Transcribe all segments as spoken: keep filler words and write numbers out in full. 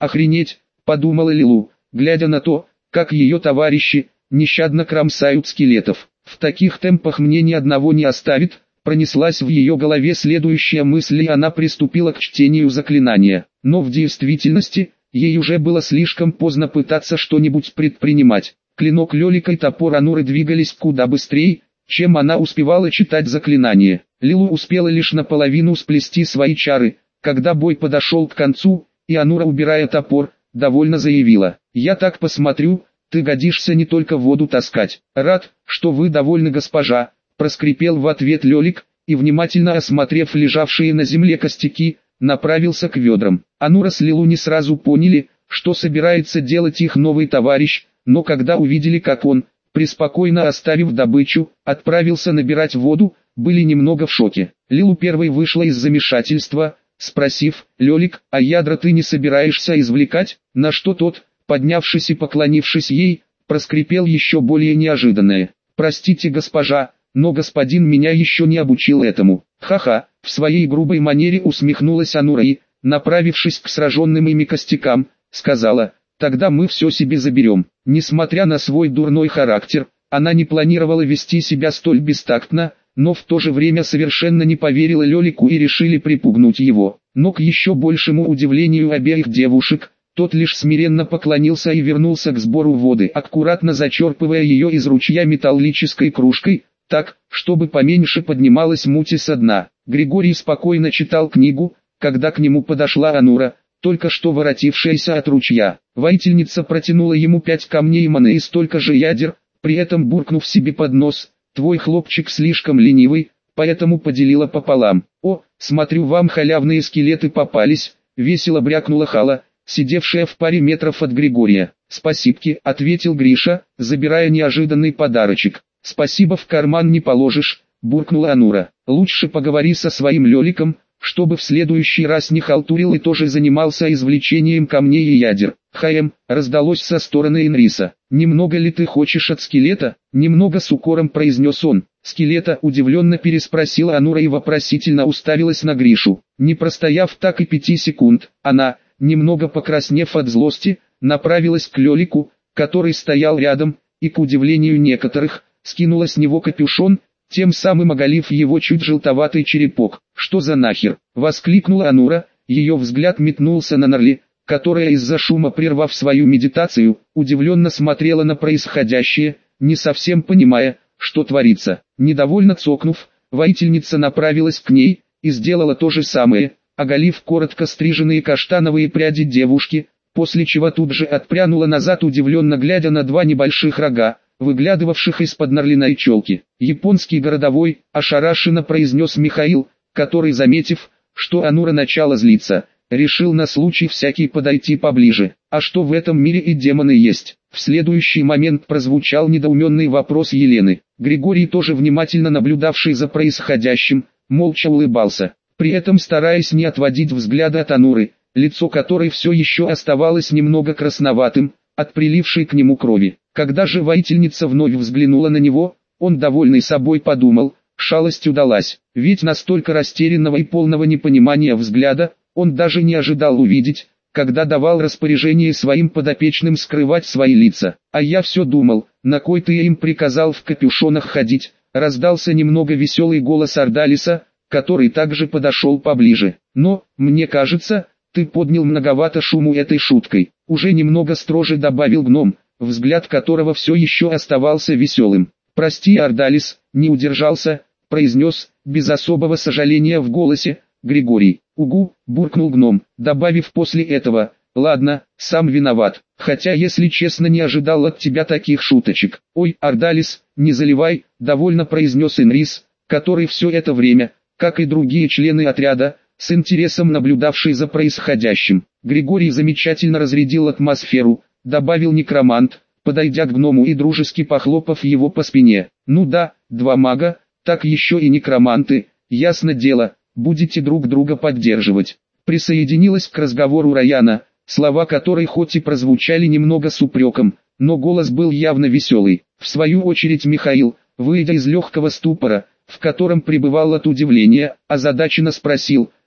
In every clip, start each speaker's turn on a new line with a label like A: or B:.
A: Охренеть, подумала Лилу, глядя на то, как ее товарищи нещадно кромсают скелетов. В таких темпах мне ни одного не оставит. Пронеслась в ее голове следующая мысль, и она приступила к чтению заклинания. Но в действительности, ей уже было слишком поздно пытаться что-нибудь предпринимать. Клинок Лёлика и топор Ануры двигались куда быстрее, чем она успевала читать заклинание. Лилу успела лишь наполовину сплести свои чары, когда бой подошел к концу, и Анура, убирая топор, довольно заявила: «Я так посмотрю, ты годишься не только воду таскать». «Рад, что вы довольны, госпожа», — проскрипел в ответ Лёлик, и, внимательно осмотрев лежавшие на земле костяки, направился к ведрам. Анура с Лилу не сразу поняли, что собирается делать их новый товарищ, но когда увидели, как он, преспокойно оставив добычу, отправился набирать воду, были немного в шоке. Лилу первой вышла из замешательства, спросив: «Лёлик, а ядра ты не собираешься извлекать?» На что тот, поднявшись и поклонившись ей, проскрипел еще более неожиданное: «Простите, госпожа, но господин меня еще не обучил этому». «Ха-ха», в своей грубой манере усмехнулась Анура и, направившись к сраженным ими костякам, сказала: «Тогда мы все себе заберем». Несмотря на свой дурной характер, она не планировала вести себя столь бестактно, но в то же время совершенно не поверила Лёлику и решили припугнуть его. Но к еще большему удивлению обеих девушек, тот лишь смиренно поклонился и вернулся к сбору воды, аккуратно зачерпывая ее из ручья металлической кружкой, так, чтобы поменьше поднималась мути со дна. Григорий спокойно читал книгу, когда к нему подошла Анура, только что воротившаяся от ручья. Воительница протянула ему пять камней маны и столько же ядер, при этом буркнув себе под нос: «Твой хлопчик слишком ленивый», поэтому поделила пополам. «О, смотрю, вам халявные скелеты попались», — весело брякнула Хала, сидевшая в паре метров от Григория. «Спасибки», — ответил Гриша, забирая неожиданный подарочек. «Спасибо в карман не положишь», — буркнула Анура. «Лучше поговори со своим Лёликом, чтобы в следующий раз не халтурил и тоже занимался извлечением камней и ядер». «Хаем», — раздалось со стороны Энриса. «Немного ли ты хочешь от скелета?» Немного с укором произнес он. «Скелета?» — удивленно переспросила Анура и вопросительно уставилась на Гришу. Не простояв так и пяти секунд, она, немного покраснев от злости, направилась к Лёлику, который стоял рядом, и, к удивлению некоторых, скинула с него капюшон, тем самым оголив его чуть желтоватый черепок. «Что за нахер?» — воскликнула Анура, ее взгляд метнулся на Нарли, которая из-за шума, прервав свою медитацию, удивленно смотрела на происходящее, не совсем понимая, что творится. Недовольно цокнув, воительница направилась к ней, и сделала то же самое, оголив коротко стриженные каштановые пряди девушки, после чего тут же отпрянула назад, удивленно глядя на два небольших рога, выглядывавших из-под Нарлиной челки. «Японский городовой», — ошарашенно произнес Михаил, который, заметив, что Анура начала злиться, решил на случай всякий подойти поближе. «А что, в этом мире и демоны есть?» В следующий момент прозвучал недоуменный вопрос Елены. Григорий, тоже внимательно наблюдавший за происходящим, молча улыбался, при этом стараясь не отводить взгляда от Ануры, лицо которой все еще оставалось немного красноватым, от прилившей к нему крови. Когда же воительница вновь взглянула на него, он, довольный собой, подумал: шалость удалась, ведь настолько растерянного и полного непонимания взгляда он даже не ожидал увидеть, когда давал распоряжение своим подопечным скрывать свои лица. «А я все думал, на кой ты им приказал в капюшонах ходить?» Раздался немного веселый голос Ардалиса, который также подошел поближе. «Но, мне кажется, ты поднял многовато шуму этой шуткой», уже немного строже добавил гном, взгляд которого все еще оставался веселым. «Прости, Ардалис, не удержался», произнес, без особого сожаления в голосе, Григорий. «Угу», буркнул гном, добавив после этого: «Ладно, сам виноват, хотя, если честно, не ожидал от тебя таких шуточек». «Ой, Ардалис, не заливай», довольно произнес Энрис, который все это время, как и другие члены отряда, с интересом наблюдавший за происходящим. Григорий замечательно разрядил атмосферу, добавил некромант, подойдя к гному и дружески похлопав его по спине. «Ну да, два мага, так еще и некроманты, ясно дело, будете друг друга поддерживать». Присоединилась к разговору Раяна, слова которой хоть и прозвучали немного с упреком, но голос был явно веселый. В свою очередь Михаил, выйдя из легкого ступора, в котором пребывал от удивления, озадаченно спросил: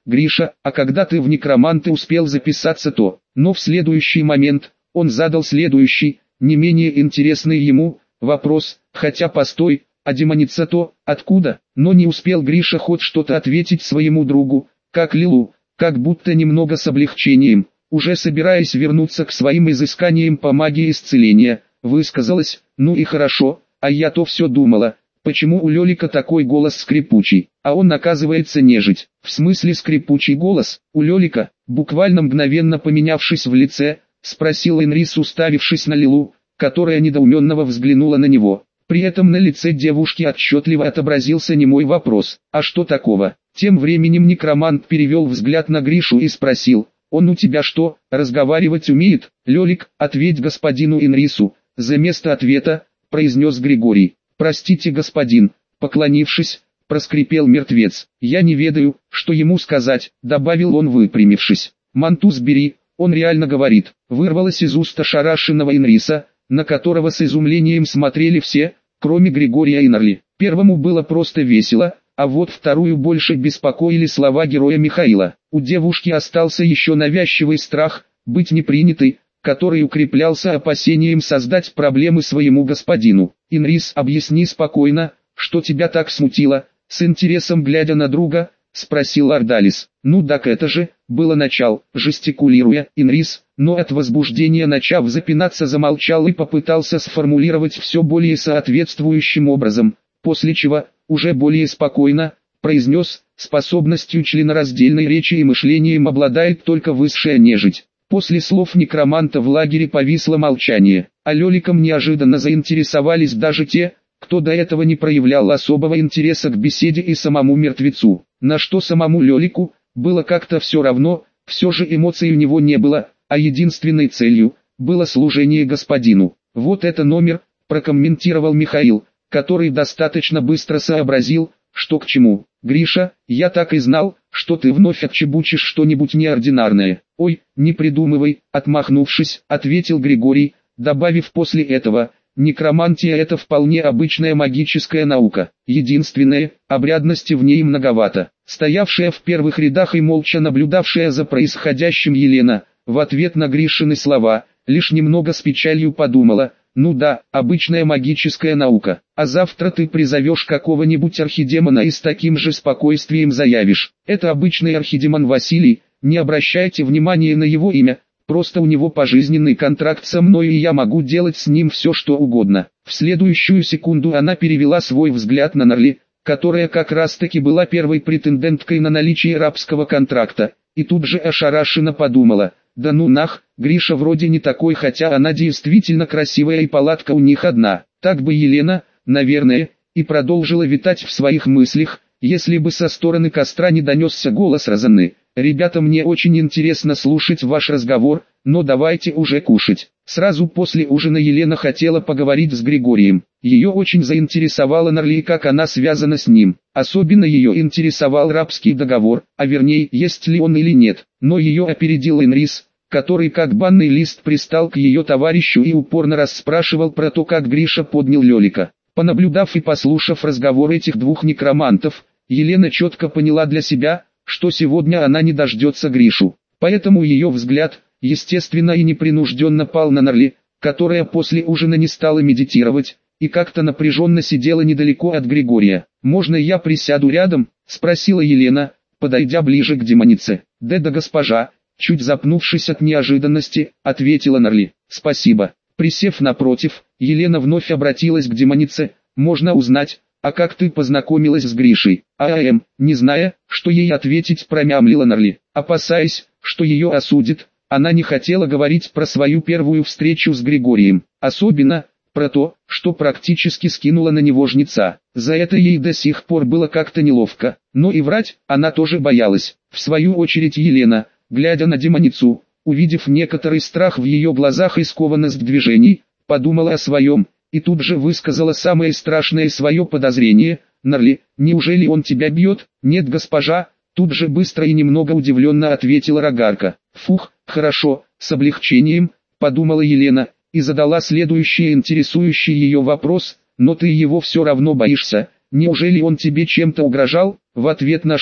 A: Гриша, а когда ты в некроманты успел записаться, то...» Но в следующий момент он задал следующий, не менее интересный ему, вопрос: «Хотя постой, а демоница то, откуда?» Но не успел Гриша хоть что-то ответить своему другу, как Лилу, как будто немного с облегчением, уже собираясь вернуться к своим изысканиям по магии исцеления, высказалась: «Ну и хорошо, а я то все думала, почему у Лёлика такой голос скрипучий, а он оказывается нежить». «В смысле скрипучий голос, у Лёлика?» Буквально мгновенно поменявшись в лице, спросил Энрис, уставившись на Лилу, которая недоуменно взглянула на него. При этом на лице девушки отчетливо отобразился немой вопрос: «А что такого?» Тем временем некромант перевел взгляд на Гришу и спросил: «Он у тебя что, разговаривать умеет?» «Лёлик, ответь господину Энрису», — за место ответа произнес Григорий. «Простите, господин», — поклонившись, проскрипел мертвец. «Я не ведаю, что ему сказать», — добавил он, выпрямившись. «Мантус бери, он реально говорит», — вырвалось из уст ошарашенного Энриса, на которого с изумлением смотрели все, кроме Григория и Нарли. Первому было просто весело, а вот вторую больше беспокоили слова героя Михаила. У девушки остался еще навязчивый страх быть непринятой, который укреплялся опасением создать проблемы своему господину. «Энрис, объясни спокойно, что тебя так смутило?» С интересом глядя на друга, спросил Ардалис. «Ну так это же», было начал, жестикулируя, Энрис, но от возбуждения начав запинаться замолчал и попытался сформулировать все более соответствующим образом, после чего, уже более спокойно, произнес: «Способностью членораздельной речи и мышлением обладает только высшая нежить». После слов некроманта в лагере повисло молчание, а Лёликом неожиданно заинтересовались даже те, кто до этого не проявлял особого интереса к беседе и самому мертвецу. На что самому Лёлику было как-то все равно, все же эмоций у него не было, а единственной целью было служение господину. «Вот это номер», прокомментировал Михаил, который достаточно быстро сообразил, что к чему. «Гриша, я так и знал, что ты вновь отчебучишь что-нибудь неординарное». «Ой, не придумывай», отмахнувшись, ответил Григорий, добавив после этого: «Некромантия — это вполне обычная магическая наука. Единственное, обрядности в ней многовато». Стоявшая в первых рядах и молча наблюдавшая за происходящим Елена, в ответ на Гришины слова, лишь немного с печалью подумала: «Ну да, обычная магическая наука, а завтра ты призовешь какого-нибудь архидемона и с таким же спокойствием заявишь: это обычный архидемон Василий, не обращайте внимания на его имя, просто у него пожизненный контракт со мной и я могу делать с ним все что угодно». В следующую секунду она перевела свой взгляд на Нарли, которая как раз таки была первой претенденткой на наличие рабского контракта, и тут же ошарашенно подумала: «Да ну нах, Гриша вроде не такой, хотя она действительно красивая и палатка у них одна». Так бы Елена, наверное, и продолжила витать в своих мыслях, если бы со стороны костра не донесся голос Розанны: «Ребята, мне очень интересно слушать ваш разговор, но давайте уже кушать». Сразу после ужина Елена хотела поговорить с Григорием. Ее очень заинтересовало Нарли и как она связана с ним. Особенно ее интересовал рабский договор, а вернее, есть ли он или нет. Но ее опередил Энрис, который как банный лист пристал к ее товарищу и упорно расспрашивал про то, как Гриша поднял Лёлика. Понаблюдав и послушав разговор этих двух некромантов, Елена четко поняла для себя, что сегодня она не дождется Гришу. Поэтому ее взгляд, естественно и непринужденно, пал на Нарли, которая после ужина не стала медитировать, и как-то напряженно сидела недалеко от Григория. «Можно я присяду рядом?» — спросила Елена, подойдя ближе к демонице. «Да-да, госпожа», — чуть запнувшись от неожиданности, ответила Нарли. «Спасибо». Присев напротив, Елена вновь обратилась к демонице: «Можно узнать, а как ты познакомилась с Гришей?» «А-а-эм», не зная, что ей ответить, промямлила Нарли. Опасаясь, что ее осудит, она не хотела говорить про свою первую встречу с Григорием, особенно про то, что практически скинула на него жнеца. За это ей до сих пор было как-то неловко, но и врать она тоже боялась. В свою очередь Елена, глядя на демоницу, увидев некоторый страх в ее глазах и скованность движений, подумала о своем, и тут же высказала самое страшное свое подозрение: «Нарли, неужели он тебя бьет?» «Нет, госпожа», тут же быстро и немного удивленно ответила Рогарка. «Фух, хорошо», с облегчением, подумала Елена, и задала следующий интересующий ее вопрос: «Но ты его все равно боишься, неужели он тебе чем-то угрожал?» В ответ на что,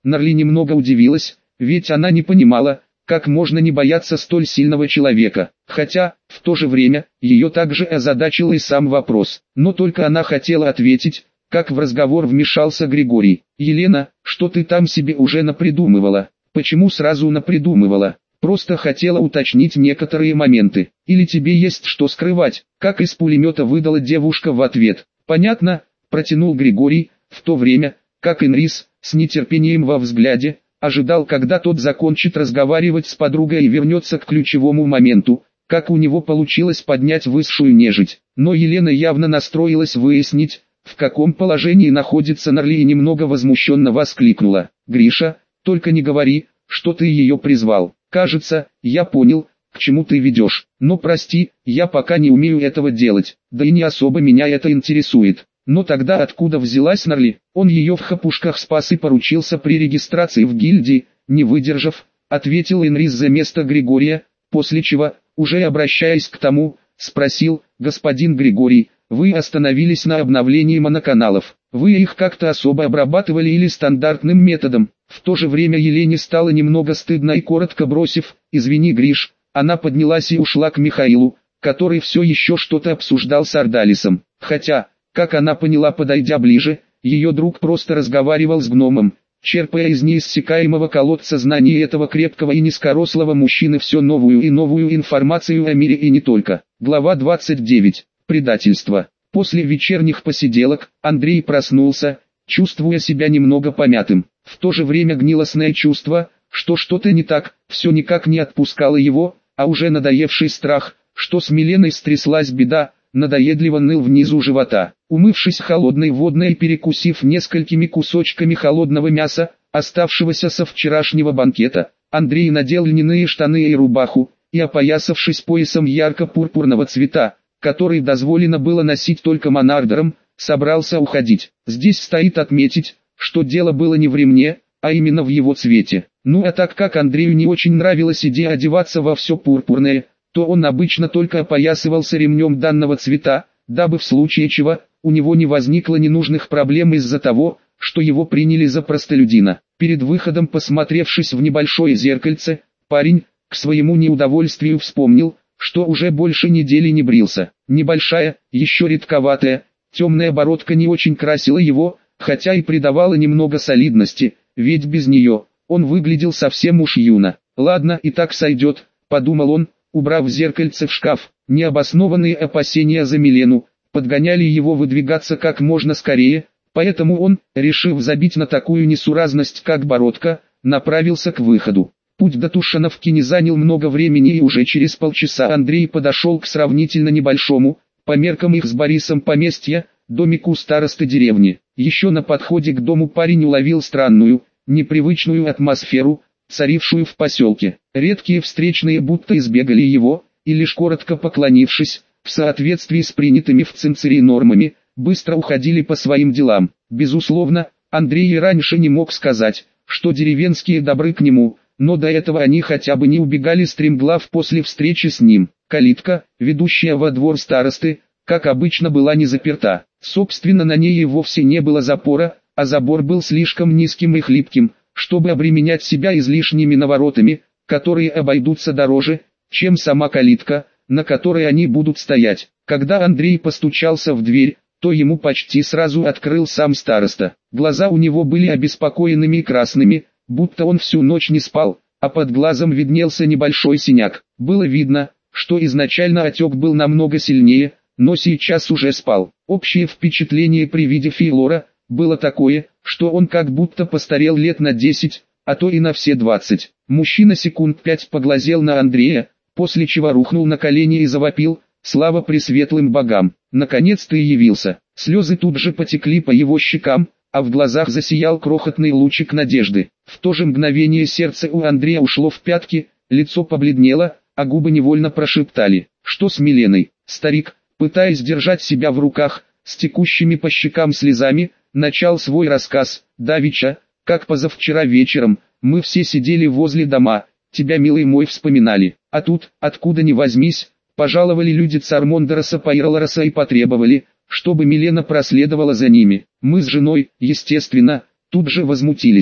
A: Нарли немного удивилась, ведь она не понимала, как можно не бояться столь сильного человека. Хотя, в то же время, ее также озадачил и сам вопрос. Но только она хотела ответить, как в разговор вмешался Григорий. «Елена, что ты там себе уже напридумывала? Почему сразу напридумывала? Просто хотела уточнить некоторые моменты. Или тебе есть что скрывать?» Как из пулемета выдала девушка в ответ. «Понятно», протянул Григорий, в то время, как Энрис, с нетерпением во взгляде, ожидал, когда тот закончит разговаривать с подругой и вернется к ключевому моменту, как у него получилось поднять высшую нежить. Но Елена явно настроилась выяснить, в каком положении находится Нарли, и немного возмущенно воскликнула. «Гриша, только не говори, что ты ее призвал. Кажется, я понял, к чему ты ведешь. Но прости, я пока не умею этого делать, да и не особо меня это интересует». Но тогда откуда взялась Нарли? Он ее в хапушках спас и поручился при регистрации в гильдии, не выдержав, ответил Энрис за место Григория, после чего, уже обращаясь к тому, спросил: «Господин Григорий, вы остановились на обновлении моноканалов, вы их как-то особо обрабатывали или стандартным методом?» В то же время Елене стало немного стыдно, и коротко бросив: «Извини, Гриш», она поднялась и ушла к Михаилу, который все еще что-то обсуждал с Ардалисом. Хотя, как она поняла, подойдя ближе, ее друг просто разговаривал с гномом, черпая из неиссякаемого колодца знаний этого крепкого и низкорослого мужчины все новую и новую информацию о мире и не только. Глава двадцать девять. Предательство. После вечерних посиделок, Андрей проснулся, чувствуя себя немного помятым. В то же время гнилостное чувство, что что-то не так, все никак не отпускало его, а уже надоевший страх, что с Миленой стряслась беда, надоедливо ныл внизу живота. Умывшись холодной водой и перекусив несколькими кусочками холодного мяса, оставшегося со вчерашнего банкета, Андрей надел льняные штаны и рубаху, и, опоясавшись поясом ярко-пурпурного цвета, который дозволено было носить только монардерам, собрался уходить. Здесь стоит отметить, что дело было не в ремне, а именно в его цвете. Ну а так как Андрею не очень нравилась идея одеваться во все пурпурное, то он обычно только опоясывался ремнем данного цвета, дабы в случае чего, у него не возникло ненужных проблем из-за того, что его приняли за простолюдина. Перед выходом, посмотревшись в небольшое зеркальце, парень, к своему неудовольствию, вспомнил, что уже больше недели не брился. Небольшая, еще редковатая, темная бородка не очень красила его, хотя и придавала немного солидности, ведь без нее он выглядел совсем уж юно. «Ладно, и так сойдет», — подумал он, убрав зеркальце в шкаф. Необоснованные опасения за Милену подгоняли его выдвигаться как можно скорее, поэтому он, решив забить на такую несуразность как бородка, направился к выходу. Путь до Тушановки не занял много времени, и уже через полчаса Андрей подошел к сравнительно небольшому, по меркам их с Борисом поместья, домику старосты деревни. Еще на подходе к дому парень уловил странную, непривычную атмосферу, царившую в поселке. Редкие встречные будто избегали его, и лишь коротко поклонившись, в соответствии с принятыми в Цинцере нормами, быстро уходили по своим делам. Безусловно, Андрей и раньше не мог сказать, что деревенские добры к нему, но до этого они хотя бы не убегали стремглав после встречи с ним. Калитка, ведущая во двор старосты, как обычно, была не заперта. Собственно, на ней и вовсе не было запора, а забор был слишком низким и хлипким, чтобы обременять себя излишними наворотами, которые обойдутся дороже, чем сама калитка, на которой они будут стоять. Когда Андрей постучался в дверь, то ему почти сразу открыл сам староста. Глаза у него были обеспокоенными и красными, будто он всю ночь не спал, а под глазом виднелся небольшой синяк. Было видно, что изначально отек был намного сильнее, но сейчас уже спал. Общее впечатление при виде Филора было такое, что он как будто постарел лет на десять, а то и на все двадцать. Мужчина секунд пять поглазел на Андрея, после чего рухнул на колени и завопил: «Слава пресветлым богам! Наконец ты явился!» Слезы тут же потекли по его щекам, а в глазах засиял крохотный лучик надежды. В то же мгновение сердце у Андрея ушло в пятки, лицо побледнело, а губы невольно прошептали: «Что с Миленой?» Старик, пытаясь держать себя в руках, с текущими по щекам слезами, начал свой рассказ. «Давеча, как позавчера вечером, мы все сидели возле дома, тебя, милый мой, вспоминали, а тут, откуда ни возьмись, пожаловали люди Цармондероса Пайролороса и потребовали, чтобы Милена проследовала за ними. Мы с женой, естественно, тут же возмутились.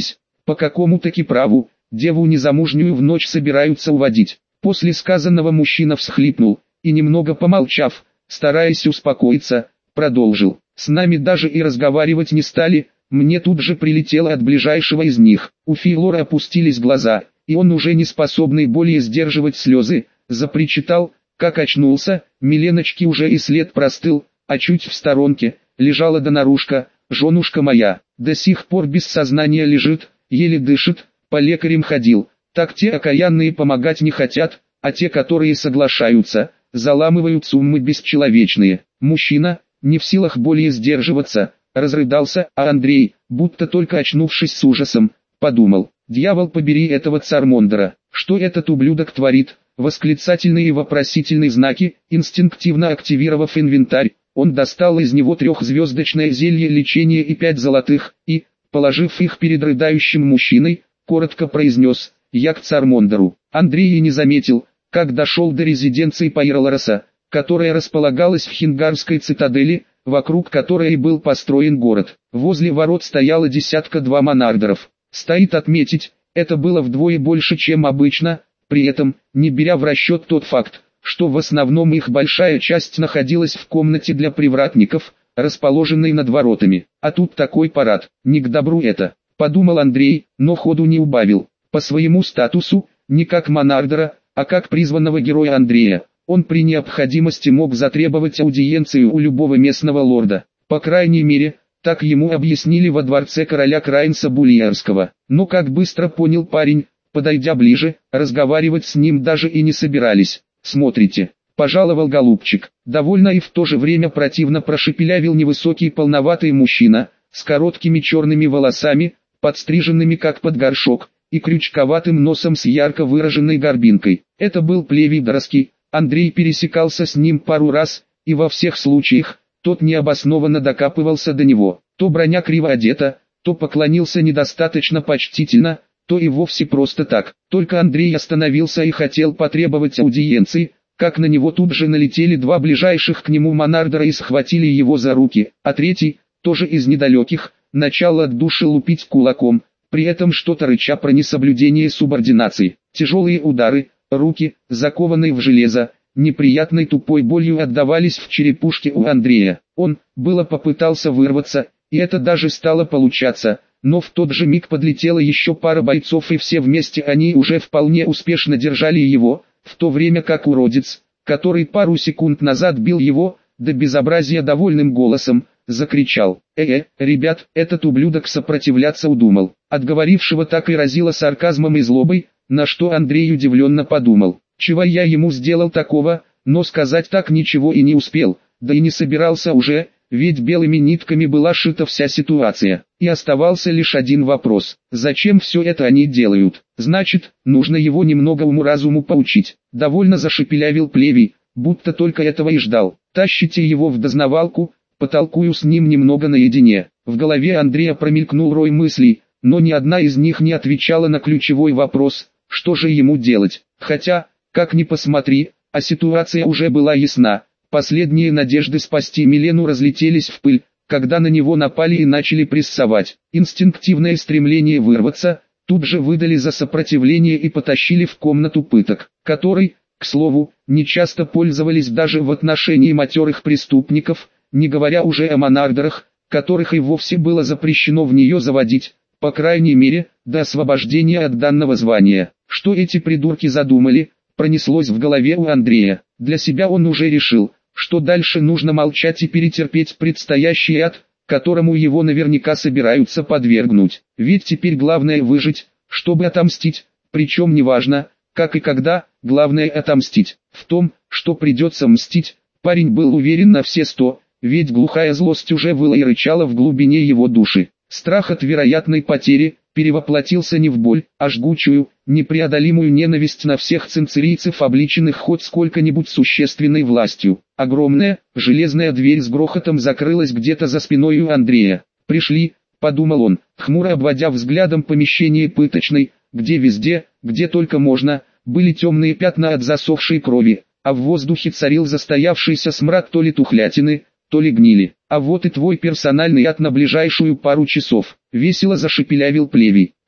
A: По какому-таки праву, деву незамужнюю в ночь собираются уводить. После сказанного мужчина всхлипнул, и немного помолчав, стараясь успокоиться, продолжил. С нами даже и разговаривать не стали, мне тут же прилетело от ближайшего из них. У Филора опустились глаза, и он, уже не способный более сдерживать слезы, запричитал, как очнулся. Миленочки уже и след простыл, а чуть в сторонке лежала Донорушка, женушка моя, до сих пор без сознания лежит, еле дышит, по лекарям ходил. Так те окаянные помогать не хотят, а те, которые соглашаются, заламывают суммы бесчеловечные. Мужчина, не в силах более сдерживаться, разрыдался, а Андрей, будто только очнувшись с ужасом, подумал: дьявол побери этого Цармондера, что этот ублюдок творит? Восклицательные и вопросительные знаки. Инстинктивно активировав инвентарь, он достал из него трехзвездочное зелье лечения и пять золотых, и, положив их перед рыдающим мужчиной, коротко произнес: я к Цармондеру. Андрей и не заметил, как дошел до резиденции Пайролороса, которая располагалась в Хингарской цитадели, вокруг которой и был построен город. Возле ворот стояло десятка-два монардеров. Стоит отметить, это было вдвое больше, чем обычно, при этом, не беря в расчет тот факт, что в основном их большая часть находилась в комнате для привратников, расположенной над воротами. А тут такой парад, не к добру это, подумал Андрей, но ходу не убавил. По своему статусу, не как монардера, а как призванного героя Андрея, он при необходимости мог затребовать аудиенцию у любого местного лорда. По крайней мере, так ему объяснили во дворце короля Краинса Бульярского. Но как быстро понял парень, подойдя ближе, разговаривать с ним даже и не собирались. «Смотрите», — пожаловал голубчик. Довольно и в то же время противно прошепелявил невысокий полноватый мужчина, с короткими черными волосами, подстриженными как под горшок, и крючковатым носом с ярко выраженной горбинкой. Это был Плевий Дорский. Андрей пересекался с ним пару раз, и во всех случаях, тот необоснованно докапывался до него. То броня криво одета, то поклонился недостаточно почтительно, то и вовсе просто так. Только Андрей остановился и хотел потребовать аудиенции, как на него тут же налетели два ближайших к нему монардера и схватили его за руки, а третий, тоже из недалеких, начал от души лупить кулаком, при этом что-то рыча про несоблюдение субординации. Тяжелые удары, руки, закованные в железо, неприятной тупой болью отдавались в черепушке у Андрея. Он, было попытался вырваться, и это даже стало получаться, но в тот же миг подлетела еще пара бойцов, и все вместе они уже вполне успешно держали его, в то время как уродец, который пару секунд назад бил его, до безобразия довольным голосом, закричал: «Э-э, ребят, этот ублюдок сопротивляться удумал». Отговорившего так и разило сарказмом и злобой, на что Андрей удивленно подумал: чего я ему сделал такого, но сказать так ничего и не успел, да и не собирался уже, ведь белыми нитками была шита вся ситуация. И оставался лишь один вопрос: зачем все это они делают? Значит, нужно его немного уму-разуму поучить. Довольно зашепелявил Плевий, будто только этого и ждал. Тащите его в дознавалку, потолкую с ним немного наедине. В голове Андрея промелькнул рой мыслей, но ни одна из них не отвечала на ключевой вопрос: что же ему делать? Хотя, как ни посмотри, а ситуация уже была ясна. Последние надежды спасти Милену разлетелись в пыль, когда на него напали и начали прессовать. Инстинктивное стремление вырваться, тут же выдали за сопротивление и потащили в комнату пыток, которой, к слову, нечасто пользовались даже в отношении матерых преступников, не говоря уже о монардерах, которых и вовсе было запрещено в нее заводить, по крайней мере, до освобождения от данного звания. Что эти придурки задумали, пронеслось в голове у Андрея. Для себя он уже решил, что дальше нужно молчать и перетерпеть предстоящий ад, которому его наверняка собираются подвергнуть. Ведь теперь главное выжить, чтобы отомстить, причем неважно, как и когда, главное отомстить. В том, что придется мстить, парень был уверен на все сто, ведь глухая злость уже выла и рычала в глубине его души. Страх от вероятной потери перевоплотился не в боль, а жгучую, непреодолимую ненависть на всех цинцерийцев, обличенных хоть сколько-нибудь существенной властью. Огромная, железная дверь с грохотом закрылась где-то за спиной у Андрея. «Пришли», — подумал он, хмуро обводя взглядом помещение пыточной, где везде, где только можно, были темные пятна от засохшей крови, а в воздухе царил застоявшийся смрад то ли тухлятины, то ли гнили. «А вот и твой персональный ад на ближайшую пару часов», — весело зашепелявил Плевий.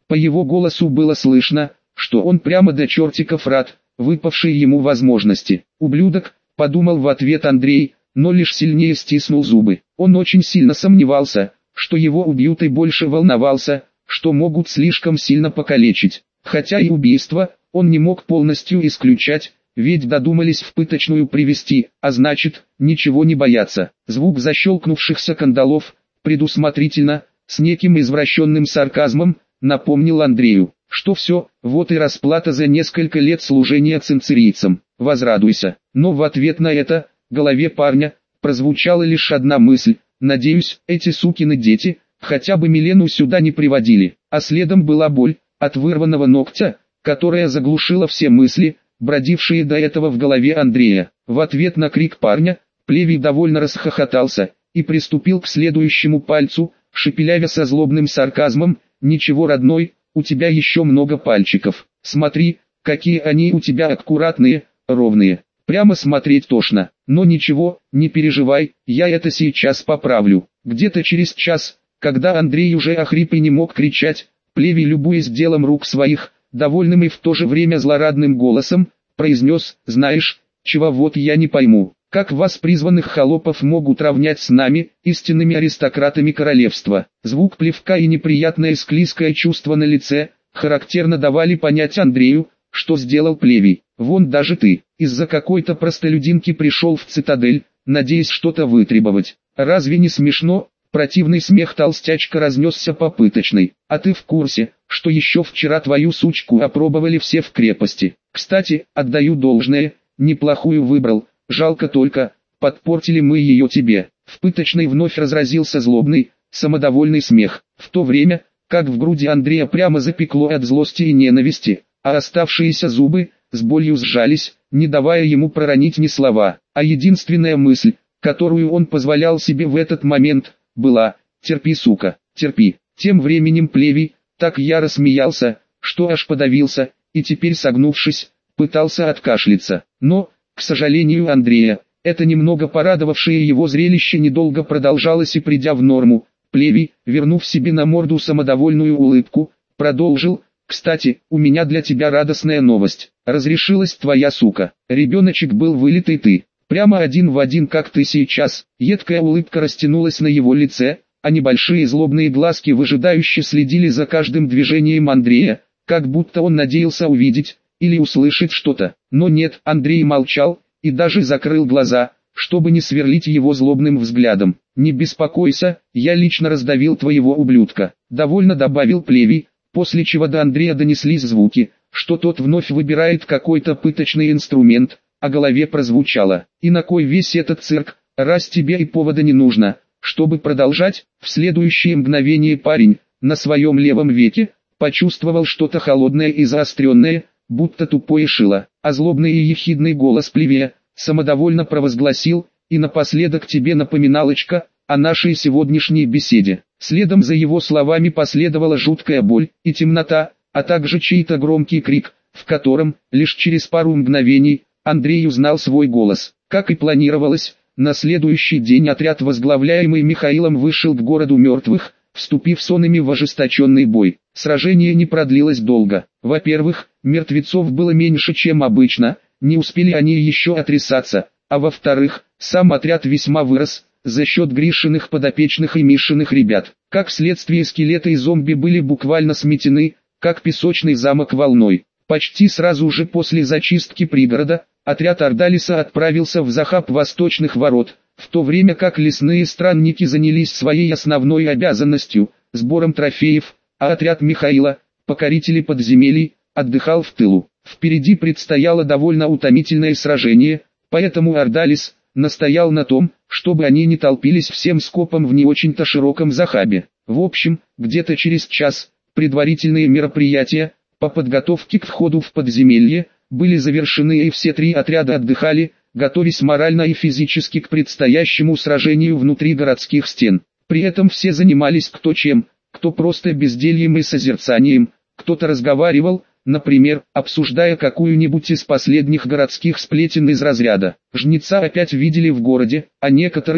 A: По его голосу было слышно, что он прямо до чертиков рад выпавшей ему возможности. «Ублюдок», — подумал в ответ Андрей, но лишь сильнее стиснул зубы. Он очень сильно сомневался, что его убьют, и больше волновался, что могут слишком сильно покалечить. Хотя и убийство он не мог полностью исключать, ведь додумались в пыточную привести, а значит, ничего не бояться. Звук защелкнувшихся кандалов, предусмотрительно, с неким извращенным сарказмом, напомнил Андрею, что все, вот и расплата за несколько лет служения цинцирийцам. Возрадуйся. Но в ответ на это, в голове парня, прозвучала лишь одна мысль: надеюсь, эти сукины дети, хотя бы Милену сюда не приводили. А следом была боль от вырванного ногтя, которая заглушила все мысли, бродившие до этого в голове Андрея. В ответ на крик парня, Плевий довольно расхохотался и приступил к следующему пальцу, шепелявя со злобным сарказмом: «Ничего, родной, у тебя еще много пальчиков. Смотри, какие они у тебя аккуратные, ровные. Прямо смотреть тошно. Но ничего, не переживай, я это сейчас поправлю». Где-то через час, когда Андрей уже охрип и не мог кричать, Плевий, любуясь делом рук своих, довольным и в то же время злорадным голосом, произнес: «Знаешь, чего вот я не пойму, как вас, призванных холопов, могут равнять с нами, истинными аристократами королевства». Звук плевка и неприятное склизкое чувство на лице характерно давали понять Андрею, что сделал Плевий. Вон даже ты, из-за какой-то простолюдинки пришел в цитадель, надеясь что-то вытребовать. Разве не смешно? Противный смех толстячка разнесся по пыточной. А ты в курсе, что еще вчера твою сучку опробовали все в крепости? Кстати, отдаю должное, неплохую выбрал, жалко только, подпортили мы ее тебе. В пыточной вновь разразился злобный, самодовольный смех, в то время, как в груди Андрея прямо запекло от злости и ненависти, а оставшиеся зубы с болью сжались, не давая ему проронить ни слова. А единственная мысль, которую он позволял себе в этот момент, была: «Терпи, сука, терпи». Тем временем Плевий так яро смеялся, что аж подавился, и теперь, согнувшись, пытался откашляться. Но, к сожалению Андрея, это немного порадовавшее его зрелище недолго продолжалось, и придя в норму, Плевий, вернув себе на морду самодовольную улыбку, продолжил: «Кстати, у меня для тебя радостная новость. Разрешилась твоя сука. Ребеночек был вылитый ты. Прямо один в один, как ты сейчас». Едкая улыбка растянулась на его лице, а небольшие злобные глазки выжидающе следили за каждым движением Андрея, как будто он надеялся увидеть или услышать что-то. Но нет, Андрей молчал и даже закрыл глаза, чтобы не сверлить его злобным взглядом. «Не беспокойся, я лично раздавил твоего ублюдка», — довольно добавил Плевий, после чего до Андрея донеслись звуки, что тот вновь выбирает какой-то пыточный инструмент, а голове прозвучало: «И на кой весь этот цирк, раз тебе и повода не нужно, чтобы продолжать?» В следующее мгновение парень, на своем левом веке, почувствовал что-то холодное и заостренное, будто тупое шило, а злобный и ехидный голос Плевия самодовольно провозгласил: «И напоследок тебе напоминалочка о нашей сегодняшней беседе». Следом за его словами последовала жуткая боль и темнота, а также чей-то громкий крик, в котором, лишь через пару мгновений, Андрей узнал свой голос. Как и планировалось, на следующий день отряд, возглавляемый Михаилом, вышел к городу мертвых, вступив сонными в ожесточенный бой. Сражение не продлилось долго. Во-первых, мертвецов было меньше, чем обычно, не успели они еще отрясаться, а во-вторых, сам отряд весьма вырос, за счет Гришиных подопечных и Мишиных ребят. Как следствие, скелеты и зомби были буквально сметены, как песочный замок, волной. Почти сразу же после зачистки пригорода, отряд Ордалиса отправился в захап восточных ворот, в то время как лесные странники занялись своей основной обязанностью – сбором трофеев, а отряд Михаила, покорители подземелий, отдыхал в тылу. Впереди предстояло довольно утомительное сражение, поэтому Ордалис настоял на том, чтобы они не толпились всем скопом в не очень-то широком захабе. В общем, где-то через час, предварительные мероприятия по подготовке к входу в подземелье были завершены, и все три отряда отдыхали, готовясь морально и физически к предстоящему сражению внутри городских стен. При этом все занимались кто чем, кто просто бездельем и созерцанием, кто-то разговаривал, например, обсуждая какую-нибудь из последних городских сплетен из разряда: «Жнеца опять видели в городе», а некоторые,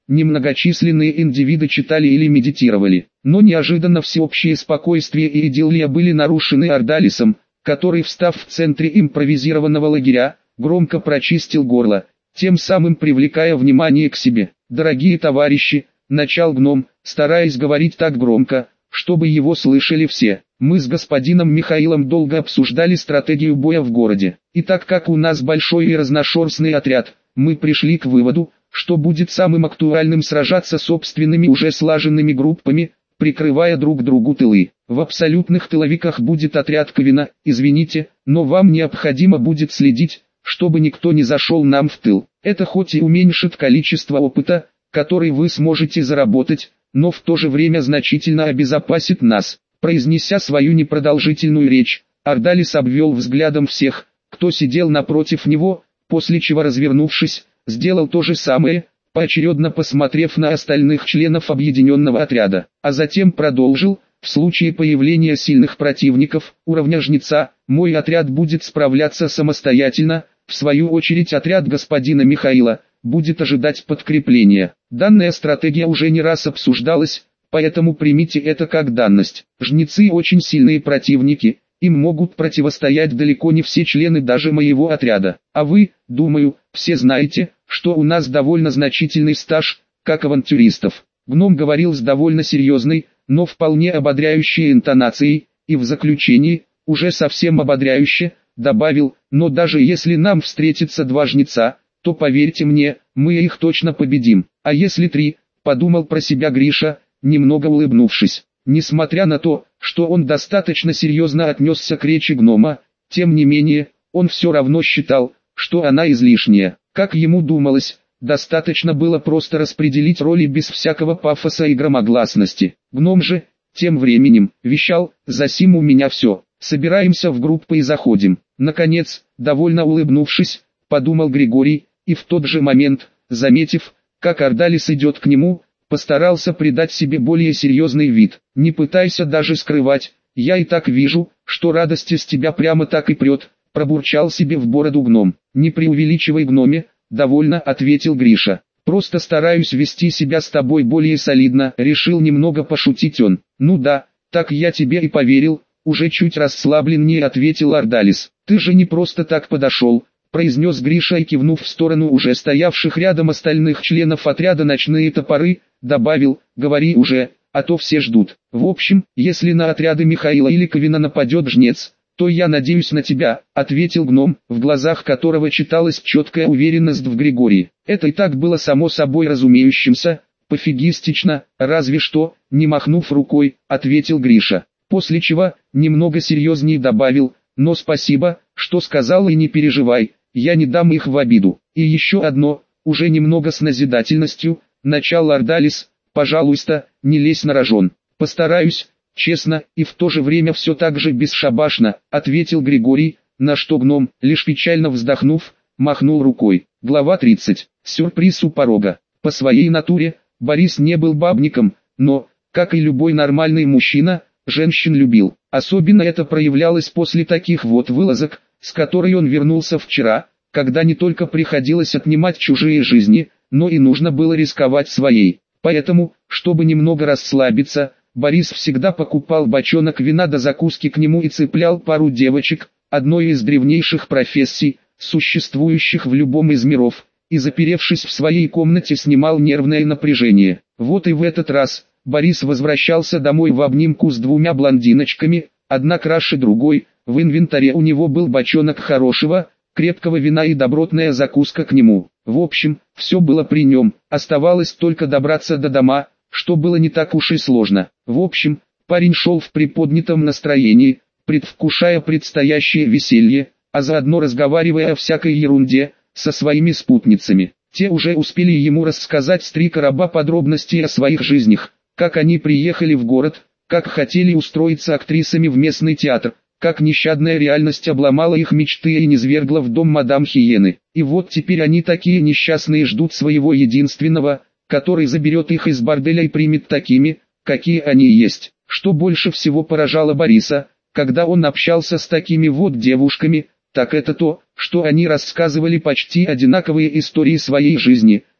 A: немногочисленные индивиды читали или медитировали. Но неожиданно всеобщее спокойствие и идиллия были нарушены Ордалисом, который, встав в центре импровизированного лагеря, громко прочистил горло, тем самым привлекая внимание к себе. «Дорогие товарищи», — начал гном, стараясь говорить так громко, чтобы его слышали все, «мы с господином Михаилом долго обсуждали стратегию боя в городе. И так как у нас большой и разношерстный отряд, мы пришли к выводу, что будет самым актуальным сражаться собственными уже слаженными группами, прикрывая друг другу тылы. В абсолютных тыловиках будет отряд Ковина, извините, но вам необходимо будет следить, чтобы никто не зашел нам в тыл. Это хоть и уменьшит количество опыта, который вы сможете заработать, но в то же время значительно обезопасит нас». Произнеся свою непродолжительную речь, Ордалис обвел взглядом всех, кто сидел напротив него, после чего, развернувшись, сделал то же самое, поочередно посмотрев на остальных членов объединенного отряда, а затем продолжил: «В случае появления сильных противников, уровня жнеца, мой отряд будет справляться самостоятельно, в свою очередь отряд господина Михаила будет ожидать подкрепления. Данная стратегия уже не раз обсуждалась, поэтому примите это как данность. Жнецы очень сильные противники, им могут противостоять далеко не все члены даже моего отряда. А вы, думаю, все знаете, что у нас довольно значительный стаж, как авантюристов». Гном говорил с довольно серьезной, но вполне ободряющей интонацией, и в заключении, уже совсем ободряюще, добавил: «Но даже если нам встретится два жнеца, то поверьте мне, мы их точно победим. А если три?» — подумал про себя Гриша, немного улыбнувшись. Несмотря на то, что он достаточно серьезно отнесся к речи гнома, тем не менее, он все равно считал, что она излишняя. Как ему думалось, достаточно было просто распределить роли без всякого пафоса и громогласности. Гном же, тем временем, вещал: «Засим у меня все, собираемся в группы и заходим». Наконец, довольно улыбнувшись, подумал Григорий, и в тот же момент, заметив, как Ордалис идет к нему, постарался придать себе более серьезный вид. «Не пытайся даже скрывать, я и так вижу, что радость из тебя прямо так и прет», — пробурчал себе в бороду гном. «Не преувеличивай, гноме», — довольно ответил Гриша. «Просто стараюсь вести себя с тобой более солидно», — решил немного пошутить он. «Ну да, так я тебе и поверил», — уже чуть расслабленнее ответил Ордалис. «Ты же не просто так подошел», — произнес Гриша и, кивнув в сторону уже стоявших рядом остальных членов отряда «Ночные топоры», добавил: «Говори уже, а то все ждут. В общем, если на отряды Михаила или Ковина нападет жнец, то я надеюсь на тебя», — ответил гном, в глазах которого читалась четкая уверенность в Григории. Это и так было само собой разумеющимся, пофигистично, разве что, не махнув рукой, ответил Гриша. После чего, немного серьезнее добавил: «Но спасибо, что сказал, и не переживай, я не дам их в обиду. И еще одно, уже немного с назидательностью, начал Ордалис: пожалуйста, не лезь на рожон». «Постараюсь, честно, и в то же время все так же бесшабашно», — ответил Григорий, на что гном, лишь печально вздохнув, махнул рукой. Глава тридцать. Сюрприз у порога. По своей натуре, Борис не был бабником, но, как и любой нормальный мужчина, женщин любил. Особенно это проявлялось после таких вот вылазок, с которой он вернулся вчера, когда не только приходилось отнимать чужие жизни, но и нужно было рисковать своей. Поэтому, чтобы немного расслабиться, Борис всегда покупал бочонок вина до закуски к нему и цеплял пару девочек, одной из древнейших профессий, существующих в любом из миров, и, заперевшись в своей комнате, снимал нервное напряжение. Вот и в этот раз Борис возвращался домой в обнимку с двумя блондиночками, одна краше другой. В инвентаре у него был бочонок хорошего, крепкого вина и добротная закуска к нему. В общем, все было при нем, оставалось только добраться до дома, что было не так уж и сложно. В общем, парень шел в приподнятом настроении, предвкушая предстоящее веселье, а заодно разговаривая о всякой ерунде со своими спутницами. Те уже успели ему рассказать с три короба подробности о своих жизнях, как они приехали в город, как хотели устроиться актрисами в местный театр, как нещадная реальность обломала их мечты и низвергла в дом мадам Хиены. И вот теперь они такие несчастные ждут своего единственного, который заберет их из борделя и примет такими, какие они есть. Что больше всего поражало Бориса, когда он общался с такими вот девушками, так это то, что они рассказывали почти одинаковые истории своей жизни.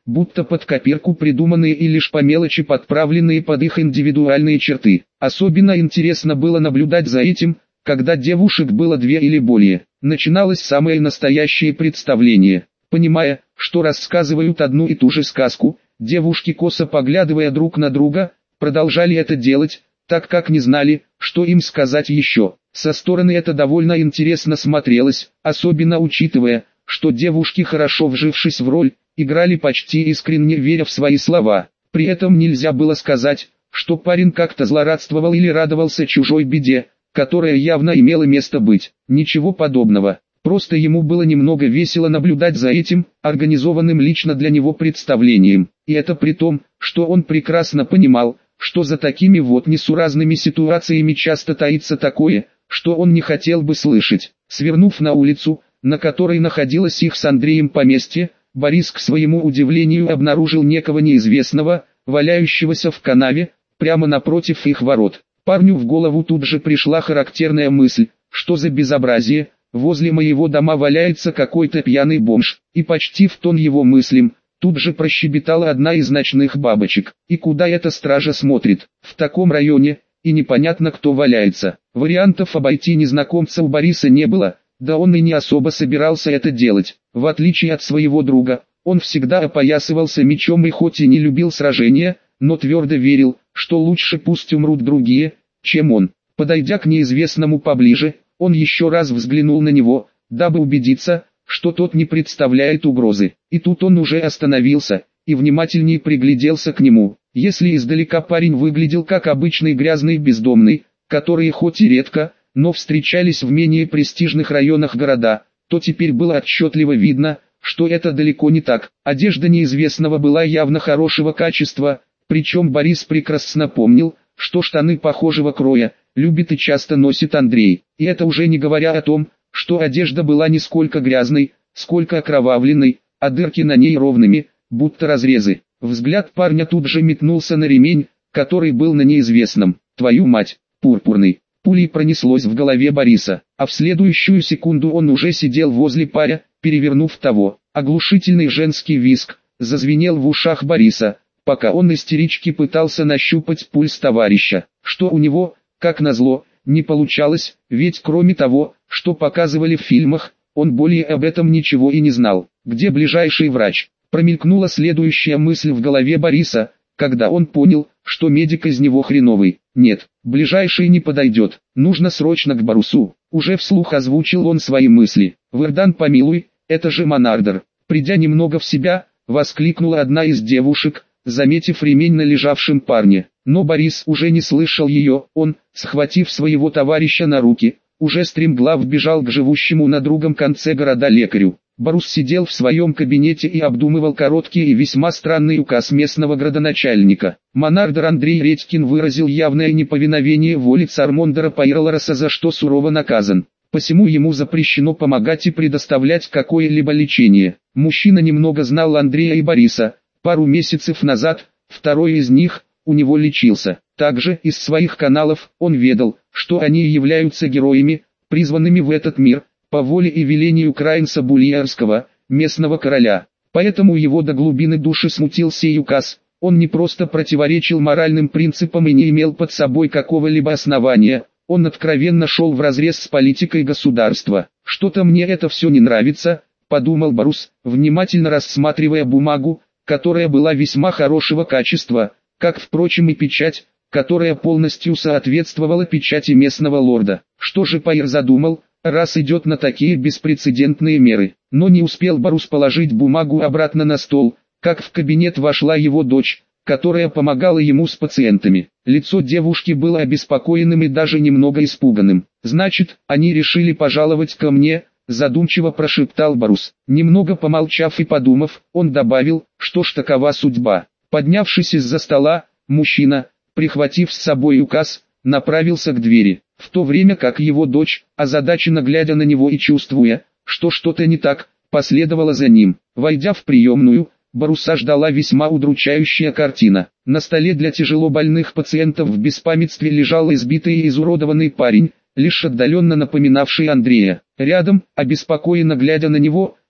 A: будто под копирку придуманные и лишь по мелочи подправленные под их индивидуальные черты. Особенно интересно было наблюдать за этим, когда девушек было две или более. Начиналось самое настоящее представление. Понимая, что рассказывают одну и ту же сказку, девушки, косо поглядывая друг на друга, продолжали это делать, так как не знали, что им сказать еще. Со стороны это довольно интересно смотрелось, особенно учитывая, что девушки, хорошо вжившись в роль, играли почти искренне, веря в свои слова. При этом нельзя было сказать, что парень как-то злорадствовал или радовался чужой беде, которая явно имела место быть. Ничего подобного. Просто ему было немного весело наблюдать за этим, организованным лично для него представлением. И это при том, что он прекрасно понимал, что за такими вот несуразными ситуациями часто таится такое, что он не хотел бы слышать. Свернув на улицу, на которой находилось их с Андреем поместье, Борис к своему удивлению обнаружил некого неизвестного, валяющегося в канаве, прямо напротив их ворот. Парню в голову тут же пришла характерная мысль: что за безобразие, возле моего дома валяется какой-то пьяный бомж, и почти в тон его мыслям, тут же прощебетала одна из ночных бабочек. И куда эта стража смотрит? В таком районе, и непонятно кто валяется. Вариантов обойти незнакомца у Бориса не было, да он и не особо собирался это делать. В отличие от своего друга, он всегда опоясывался мечом и хоть и не любил сражения, но твердо верил, что лучше пусть умрут другие, чем он. Подойдя к неизвестному поближе, он еще раз взглянул на него, дабы убедиться, что тот не представляет угрозы. И тут он уже остановился, и внимательнее пригляделся к нему. Если издалека парень выглядел как обычный грязный бездомный, которые хоть и редко, но встречались в менее престижных районах города, то теперь было отчетливо видно, что это далеко не так. Одежда неизвестного была явно хорошего качества, причем Борис прекрасно помнил, что штаны похожего кроя любит и часто носит Андрей. И это уже не говоря о том, что одежда была не сколько грязной, сколько окровавленной, а дырки на ней ровными, будто разрезы. Взгляд парня тут же метнулся на ремень, который был на неизвестном. «Твою мать, пурпурный!» Пулей пронеслось в голове Бориса, а в следующую секунду он уже сидел возле паря, перевернув того. Оглушительный женский визг зазвенел в ушах Бориса, пока он истерички пытался нащупать пульс товарища. Что у него, как назло, не получалось, ведь кроме того, что показывали в фильмах, он более об этом ничего и не знал. Где ближайший врач? Промелькнула следующая мысль в голове Бориса, когда он понял, что медик из него хреновый. Нет, ближайший не подойдет, нужно срочно к Борусу. Уже вслух озвучил он свои мысли. «Вардан, помилуй, это же Монардер!» Придя немного в себя, воскликнула одна из девушек, заметив ремень на лежавшем парне. Но Борис уже не слышал ее, он, схватив своего товарища на руки, уже стремглав бежал к живущему на другом конце города лекарю. Борус сидел в своем кабинете и обдумывал короткий и весьма странный указ местного градоначальника. Монардер Андрей Редькин выразил явное неповиновение воле Цармондера Пайролороса, за что сурово наказан. Посему ему запрещено помогать и предоставлять какое-либо лечение. Мужчина немного знал Андрея и Бориса. Пару месяцев назад, второй из них, у него лечился. Также из своих каналов он ведал, что они являются героями, призванными в этот мир, по воле и велению Краинса Булиарского, местного короля. Поэтому его до глубины души смутил сей указ. Он не просто противоречил моральным принципам и не имел под собой какого-либо основания, он откровенно шел вразрез с политикой государства. «Что-то мне это все не нравится», — подумал Борис, внимательно рассматривая бумагу, которая была весьма хорошего качества, как, впрочем, и печать, которая полностью соответствовала печати местного лорда. Что же Пайр задумал, раз идет на такие беспрецедентные меры? Но не успел Борис положить бумагу обратно на стол, как в кабинет вошла его дочь, которая помогала ему с пациентами. Лицо девушки было обеспокоенным и даже немного испуганным. «Значит, они решили пожаловать ко мне», — задумчиво прошептал Борис. Немного помолчав и подумав, он добавил, что ж такова судьба. Поднявшись из-за стола, мужчина, прихватив с собой указ, направился к двери, в то время как его дочь, озадаченно глядя на него и чувствуя, что что-то не так, последовала за ним. Войдя в приемную, Бориса ждала весьма удручающая картина. На столе для тяжелобольных пациентов в беспамятстве лежал избитый и изуродованный парень, лишь отдаленно напоминавший Андрея. Рядом, обеспокоенно глядя на него,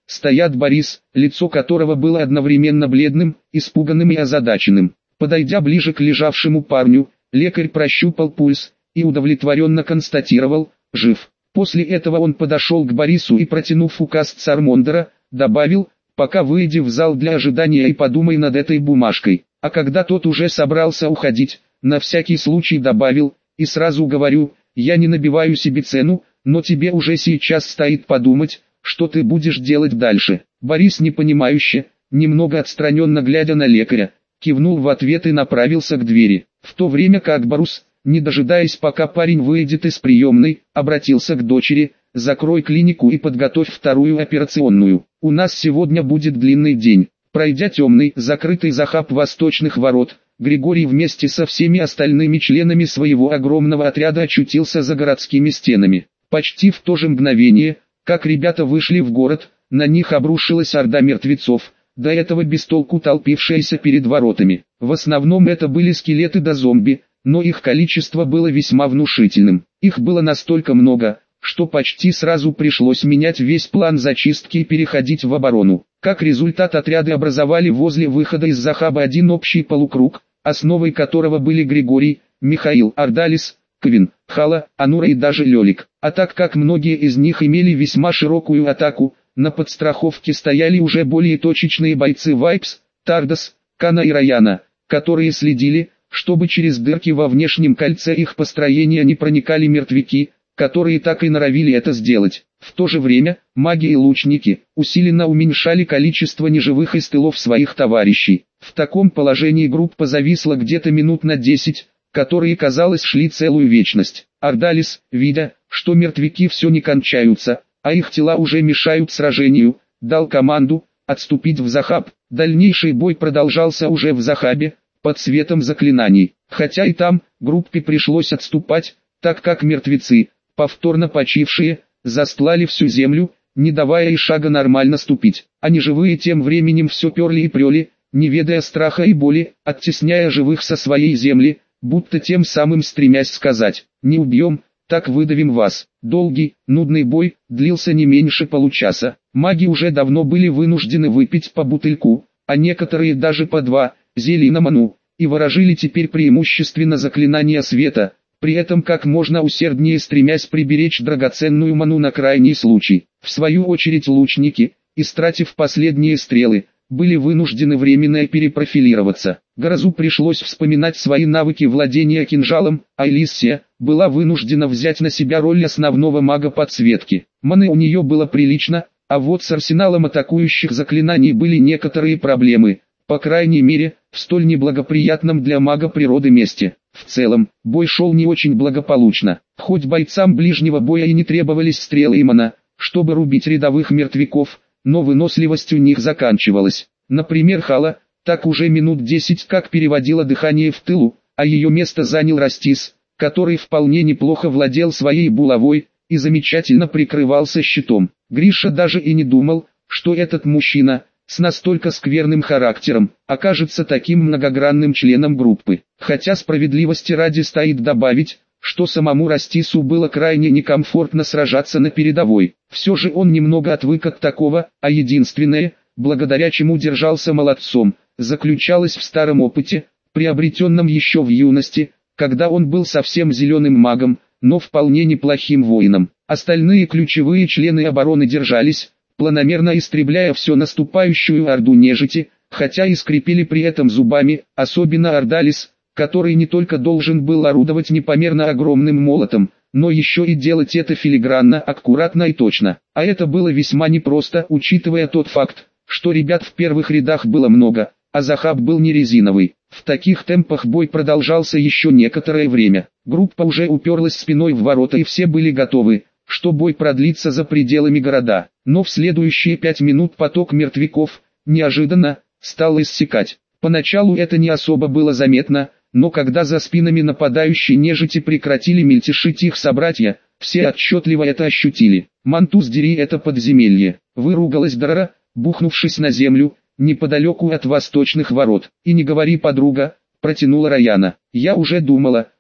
A: стоят Борис, лицо которого было одновременно бледным, испуганным и озадаченным. Подойдя ближе к лежавшему парню, лекарь прощупал пульс и удовлетворенно констатировал: жив. После этого он подошел к Борису и, протянув указ цармондера, добавил: пока выйди в зал для ожидания и подумай над этой бумажкой. А когда тот уже собрался уходить, на всякий случай добавил: и сразу говорю, я не набиваю себе цену, но тебе уже сейчас стоит подумать, что ты будешь делать дальше. Борис, непонимающе, немного отстраненно глядя на лекаря, кивнул в ответ и направился к двери. В то время как Борис, не дожидаясь пока парень выйдет из приемной, обратился к дочери: закрой клинику и подготовь вторую операционную. У нас сегодня будет длинный день. Пройдя темный, закрытый захаб восточных ворот, Григорий вместе со всеми остальными членами своего огромного отряда очутился за городскими стенами. Почти в то же мгновение, как ребята вышли в город, на них обрушилась орда мертвецов, до этого без толку толпившаяся перед воротами. В основном это были скелеты да зомби, но их количество было весьма внушительным. Их было настолько много, что почти сразу пришлось менять весь план зачистки и переходить в оборону. Как результат, отряды образовали возле выхода из захаба один общий полукруг, основой которого были Григорий, Михаил, Ардалис, Квин, Хала, Анура и даже Лёлик. А так как многие из них имели весьма широкую атаку, на подстраховке стояли уже более точечные бойцы Вайпс, Тардас, Кана и Раяна, которые следили, чтобы через дырки во внешнем кольце их построения не проникали мертвяки, которые так и норовили это сделать. В то же время, маги и лучники усиленно уменьшали количество неживых из тылов своих товарищей. В таком положении группа зависла где-то минут на десять, которые, казалось, шли целую вечность. Ардалис, видя, что мертвяки все не кончаются, а их тела уже мешают сражению, дал команду отступить в захаб. Дальнейший бой продолжался уже в захабе, под светом заклинаний. Хотя и там, группе пришлось отступать, так как мертвецы, повторно почившие, застлали всю землю, не давая и шага нормально ступить. А неживые тем временем все перли и прели, не ведая страха и боли, оттесняя живых со своей земли, будто тем самым стремясь сказать: не убьем, так выдавим вас. Долгий, нудный бой длился не меньше получаса. Маги уже давно были вынуждены выпить по бутыльку, а некоторые даже по два, зелий на ману, и ворожили теперь преимущественно заклинания света, при этом как можно усерднее стремясь приберечь драгоценную ману на крайний случай. В свою очередь лучники, истратив последние стрелы, были вынуждены временно перепрофилироваться. Грозу пришлось вспоминать свои навыки владения кинжалом, а Элиссия была вынуждена взять на себя роль основного мага подсветки. Маны у нее было прилично, а вот с арсеналом атакующих заклинаний были некоторые проблемы, по крайней мере, в столь неблагоприятном для мага природы месте. В целом, бой шел не очень благополучно. Хоть бойцам ближнего боя и не требовались стрелы и мана, чтобы рубить рядовых мертвяков, но выносливость у них заканчивалась. Например, Хала, так уже минут десять как переводила дыхание в тылу, а ее место занял Растис, который вполне неплохо владел своей булавой и замечательно прикрывался щитом. Гриша даже и не думал, что этот мужчина, с настолько скверным характером, окажется таким многогранным членом группы. Хотя справедливости ради стоит добавить, что самому Растису было крайне некомфортно сражаться на передовой. Все же он немного отвык от такого, а единственное, благодаря чему держался молодцом, заключалось в старом опыте, приобретенном еще в юности, когда он был совсем зеленым магом, но вполне неплохим воином. Остальные ключевые члены обороны держались, планомерно истребляя всю наступающую орду нежити, хотя и скрипели при этом зубами, особенно Ардалис, который не только должен был орудовать непомерно огромным молотом, но еще и делать это филигранно, аккуратно и точно. А это было весьма непросто, учитывая тот факт, что ребят в первых рядах было много, а захаб был не резиновый. В таких темпах бой продолжался еще некоторое время. Группа уже уперлась спиной в ворота и все были готовы, что бой продлится за пределами города. Но в следующие пять минут поток мертвяков, неожиданно, стал иссякать. Поначалу это не особо было заметно, но когда за спинами нападающей нежити прекратили мельтешить их собратья, все отчетливо это ощутили. «Мантус, дери это подземелье!» — выругалась Дарара, бухнувшись на землю, неподалеку от восточных ворот. «И не говори, подруга», — протянула Раяна. «Я уже думала,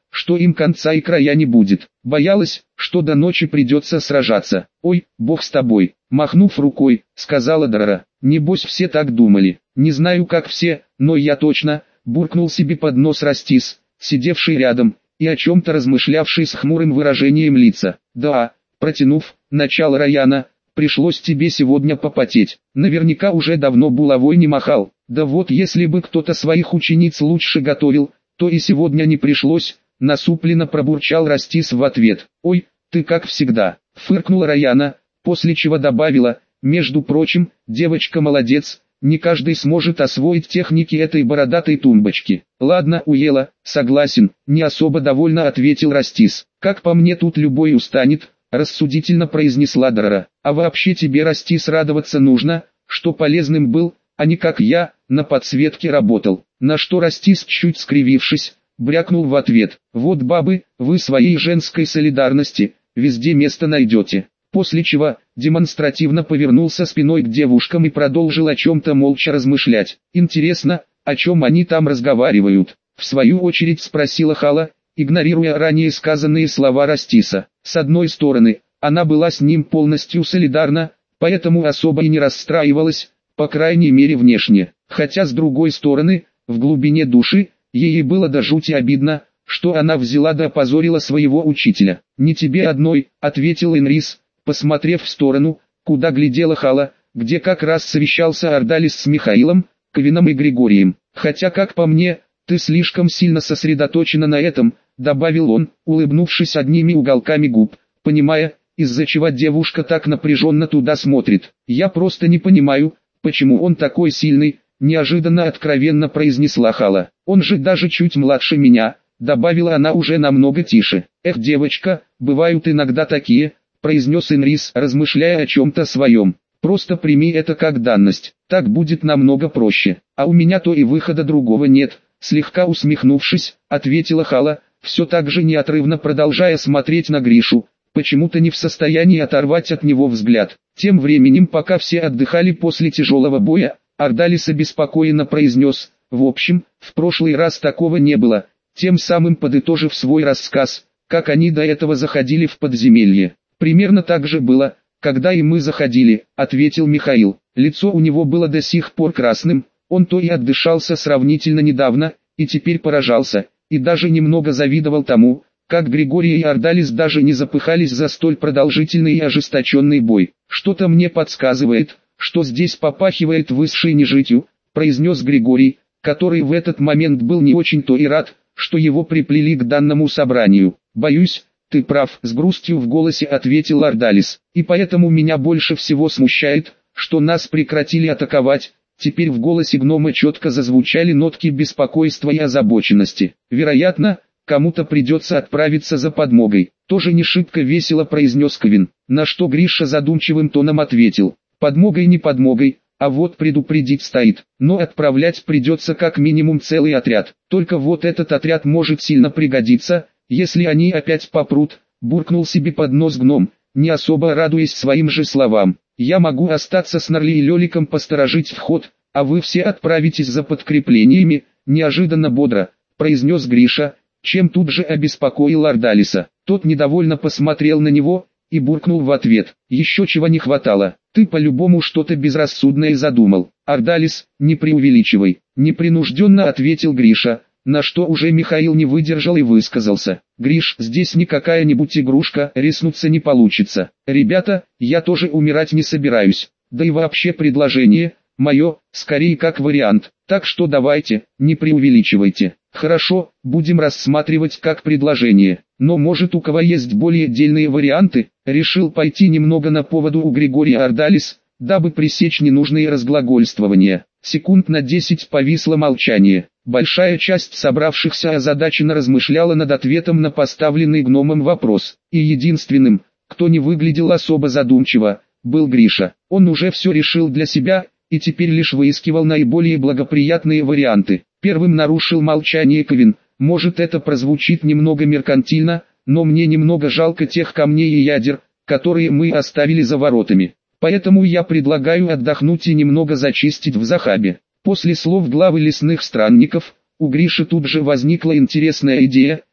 A: что им конца и края не будет. Боялась, что до ночи придется сражаться. «Ой, бог с тобой», махнув рукой, сказала Дара. «Небось все так думали. Не знаю как все, но я точно», буркнул себе под нос Растис, сидевший рядом, и о чем-то размышлявший с хмурым выражением лица. «Да», протянув, начало Раяна, «пришлось тебе сегодня попотеть. Наверняка уже давно булавой не махал. Да вот если бы кто-то своих учениц лучше готовил, то и сегодня не пришлось», насупленно пробурчал Растис в ответ. «Ой, ты как всегда», фыркнула Раяна, после чего добавила: «Между прочим, девочка молодец, не каждый сможет освоить техники этой бородатой тумбочки». «Ладно, уела, согласен», не особо довольно ответил Растис. «Как по мне тут любой устанет», рассудительно произнесла Дара. «А вообще тебе, Растис, радоваться нужно, что полезным был, а не как я, на подсветке работал». На что Растис, чуть скривившись, брякнул в ответ: «Вот бабы, вы своей женской солидарности везде место найдете». После чего демонстративно повернулся спиной к девушкам и продолжил о чем-то молча размышлять. «Интересно, о чем они там разговаривают?» В свою очередь спросила Хала, игнорируя ранее сказанные слова Растиса. С одной стороны, она была с ним полностью солидарна, поэтому особо и не расстраивалась, по крайней мере внешне. Хотя с другой стороны, в глубине души, ей было до жути обидно, что она взяла да опозорила своего учителя. «Не тебе одной», — ответил Энрис, посмотрев в сторону, куда глядела Хала, где как раз совещался Ордалис с Михаилом, Ковином и Григорием. «Хотя, как по мне, ты слишком сильно сосредоточена на этом», — добавил он, улыбнувшись одними уголками губ, понимая, из-за чего девушка так напряженно туда смотрит. «Я просто не понимаю, почему он такой сильный», — неожиданно откровенно произнесла Хала. «Он же даже чуть младше меня», — добавила она уже намного тише. «Эх, девочка, бывают иногда такие», — произнес Энрис, размышляя о чем-то своем. «Просто прими это как данность, так будет намного проще. А у меня то и выхода другого нет», — слегка усмехнувшись, ответила Хала, все так же неотрывно продолжая смотреть на Гришу, почему-то не в состоянии оторвать от него взгляд. Тем временем, пока все отдыхали после тяжелого боя, Ордалис обеспокоенно произнес: «В общем, в прошлый раз такого не было», тем самым подытожив свой рассказ, как они до этого заходили в подземелье. «Примерно так же было, когда и мы заходили», — ответил Михаил. Лицо у него было до сих пор красным, он то и отдышался сравнительно недавно, и теперь поражался, и даже немного завидовал тому, как Григорий и Ордалис даже не запыхались за столь продолжительный и ожесточенный бой. «Что-то мне подсказывает, что здесь попахивает высшей нежитью», — произнес Григорий, который в этот момент был не очень-то и рад, что его приплели к данному собранию. «Боюсь, ты прав», — с грустью в голосе ответил Ордалис. «И поэтому меня больше всего смущает, что нас прекратили атаковать». Теперь в голосе гнома четко зазвучали нотки беспокойства и озабоченности. «Вероятно, кому-то придется отправиться за подмогой», — тоже не шибко весело произнес Ковин. На что Гриша задумчивым тоном ответил: «Подмогой не подмогой, а вот предупредить стоит. Но отправлять придется как минимум целый отряд. Только вот этот отряд может сильно пригодиться, если они опять попрут», — буркнул себе под нос гном, не особо радуясь своим же словам. «Я могу остаться с Норли и Леликом посторожить вход, а вы все отправитесь за подкреплениями», — неожиданно бодро произнес Гриша, чем тут же обеспокоил Ордалиса. Тот недовольно посмотрел на него и буркнул в ответ: «Еще чего не хватало, ты по-любому что-то безрассудное задумал». «Ордалис, не преувеличивай», — непринужденно ответил Гриша, на что уже Михаил не выдержал и высказался: «Гриш, здесь не какая-нибудь игрушка, рискнуться не получится. Ребята, я тоже умирать не собираюсь, да и вообще предложение мое, скорее как вариант, так что давайте, не преувеличивайте». «Хорошо, будем рассматривать как предложение, но может у кого есть более дельные варианты?» Решил пойти немного на поводу у Григория Ордалис, дабы пресечь ненужные разглагольствования. Секунд на десять повисло молчание. Большая часть собравшихся озадаченно размышляла над ответом на поставленный гномом вопрос, и единственным, кто не выглядел особо задумчиво, был Гриша. Он уже все решил для себя, и теперь лишь выискивал наиболее благоприятные варианты. Первым нарушил молчание Ковин. «Может, это прозвучит немного меркантильно, но мне немного жалко тех камней и ядер, которые мы оставили за воротами. Поэтому я предлагаю отдохнуть и немного зачистить в Захабе». После слов главы лесных странников, у Гриши тут же возникла интересная идея,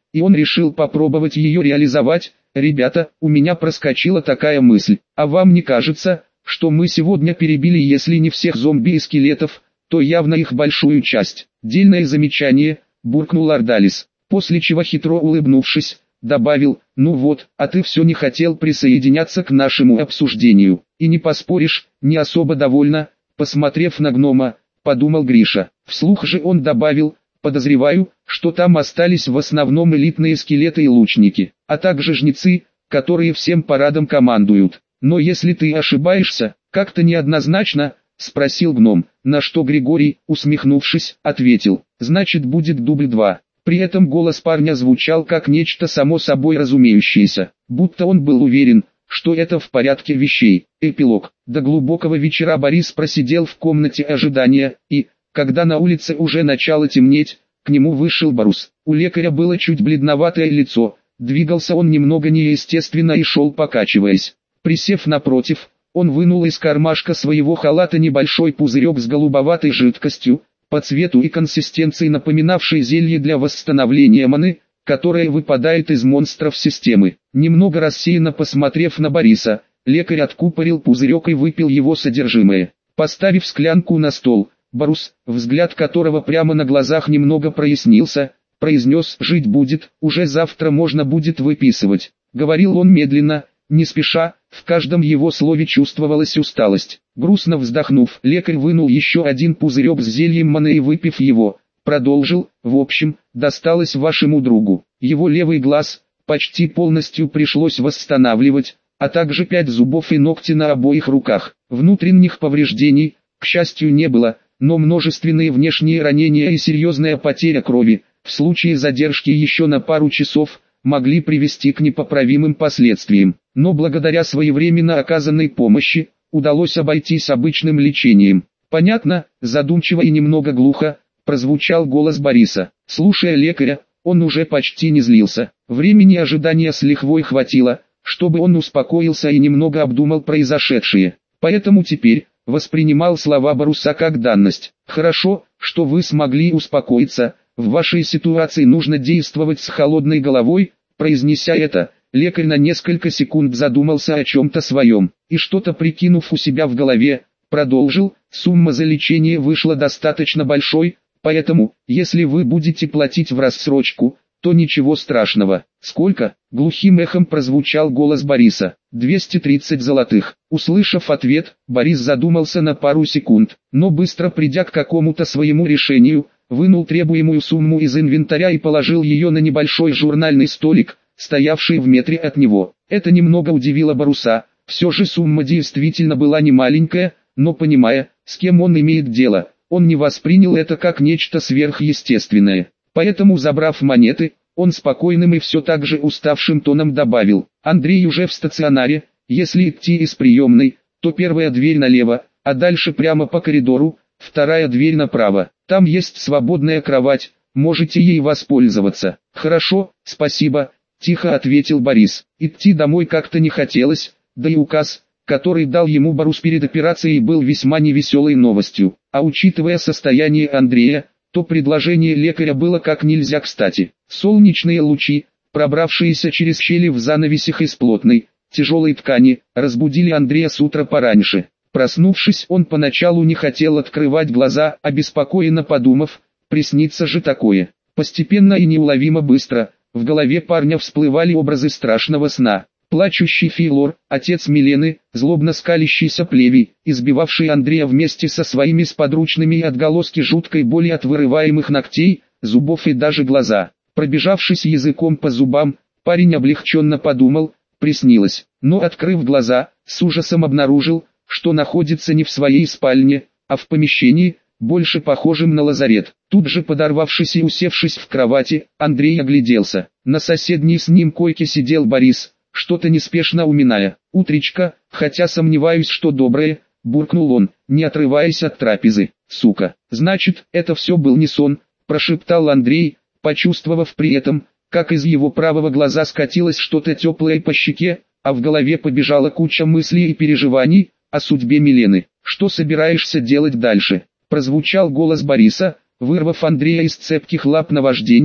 A: и он решил попробовать ее реализовать. «Ребята, у меня проскочила такая мысль, а вам не кажется, что мы сегодня перебили если не всех зомби и скелетов, то явно их большую часть?» «Дельное замечание», — буркнул Ордалис, после чего хитро улыбнувшись, добавил: «Ну вот, а ты все не хотел присоединяться к нашему обсуждению, и не поспоришь, не особо довольна», посмотрев на гнома, подумал Гриша. Вслух же он добавил: «Подозреваю, что там остались в основном элитные скелеты и лучники, а также жнецы, которые всем парадом командуют. Но если ты ошибаешься, как-то неоднозначно», спросил гном, на что Григорий, усмехнувшись, ответил: «Значит будет дубль два». При этом голос парня звучал как нечто само собой разумеющееся, будто он был уверен, что это в порядке вещей. Эпилог. До глубокого вечера Борис просидел в комнате ожидания, и, когда на улице уже начало темнеть, к нему вышел Барус. У лекаря было чуть бледноватое лицо, двигался он немного неестественно и шел покачиваясь. Присев напротив, он вынул из кармашка своего халата небольшой пузырек с голубоватой жидкостью, по цвету и консистенции напоминавшей зелье для восстановления маны, которое выпадает из монстров системы. Немного рассеянно посмотрев на Бориса, лекарь откупорил пузырек и выпил его содержимое. Поставив склянку на стол, Барус, взгляд которого прямо на глазах немного прояснился, произнес: «Жить будет, уже завтра можно будет выписывать». Говорил он медленно, не спеша, в каждом его слове чувствовалась усталость. Грустно вздохнув, лекарь вынул еще один пузырек с зельем маны и, выпив его, продолжил: «В общем, досталось вашему другу. Его левый глаз почти полностью пришлось восстанавливать, а также пять зубов и ногти на обоих руках. Внутренних повреждений, к счастью, не было, но множественные внешние ранения и серьезная потеря крови, в случае задержки еще на пару часов, могли привести к непоправимым последствиям. Но благодаря своевременно оказанной помощи, удалось обойтись обычным лечением». «Понятно», — задумчиво и немного глухо прозвучал голос Бориса. Слушая лекаря, он уже почти не злился. Времени ожидания с лихвой хватило, чтобы он успокоился и немного обдумал произошедшее. Поэтому теперь воспринимал слова Бориса как данность. «Хорошо, что вы смогли успокоиться. В вашей ситуации нужно действовать с холодной головой». Произнеся это, лекарь на несколько секунд задумался о чем-то своем, и что-то прикинув у себя в голове, продолжил: «Сумма за лечение вышла достаточно большой, поэтому, если вы будете платить в рассрочку, то ничего страшного». «Сколько?» — глухим эхом прозвучал голос Бориса. двести тридцать золотых. Услышав ответ, Борис задумался на пару секунд, но быстро придя к какому-то своему решению, вынул требуемую сумму из инвентаря и положил ее на небольшой журнальный столик, стоявший в метре от него. Это немного удивило Бориса, все же сумма действительно была не маленькая, но понимая, с кем он имеет дело, он не воспринял это как нечто сверхъестественное. Поэтому, забрав монеты, он спокойным и все так же уставшим тоном добавил: «Андрей уже в стационаре, если идти из приемной, то первая дверь налево, а дальше прямо по коридору, вторая дверь направо. Там есть свободная кровать, можете ей воспользоваться». «Хорошо, спасибо», — тихо ответил Борис. Идти домой как-то не хотелось, да и указ, который дал ему Борис перед операцией, был весьма невеселой новостью. А учитывая состояние Андрея, то предложение лекаря было как нельзя кстати. Солнечные лучи, пробравшиеся через щели в занавесях из плотной, тяжелой ткани, разбудили Андрея с утра пораньше. Проснувшись, он поначалу не хотел открывать глаза, обеспокоенно подумав: приснится же такое. Постепенно и неуловимо быстро, в голове парня всплывали образы страшного сна. Плачущий Филор, отец Милены, злобно скалящийся Плевий, избивавший Андрея вместе со своими сподручными, и отголоски жуткой боли от вырываемых ногтей, зубов и даже глаза. Пробежавшись языком по зубам, парень облегченно подумал: приснилось. Но, открыв глаза, с ужасом обнаружил, что находится не в своей спальне, а в помещении, больше похожем на лазарет. Тут же, подорвавшись и усевшись в кровати, Андрей огляделся. На соседней с ним койке сидел Борис, что-то неспешно уминая. «Утречка, хотя сомневаюсь, что доброе», — буркнул он, не отрываясь от трапезы. «Сука, значит, это все был не сон», — прошептал Андрей, почувствовав при этом, как из его правого глаза скатилось что-то теплое по щеке, а в голове побежала куча мыслей и переживаний о судьбе Милены. «Что собираешься делать дальше?» — прозвучал голос Бориса, вырвав Андрея из цепких лап наваждений,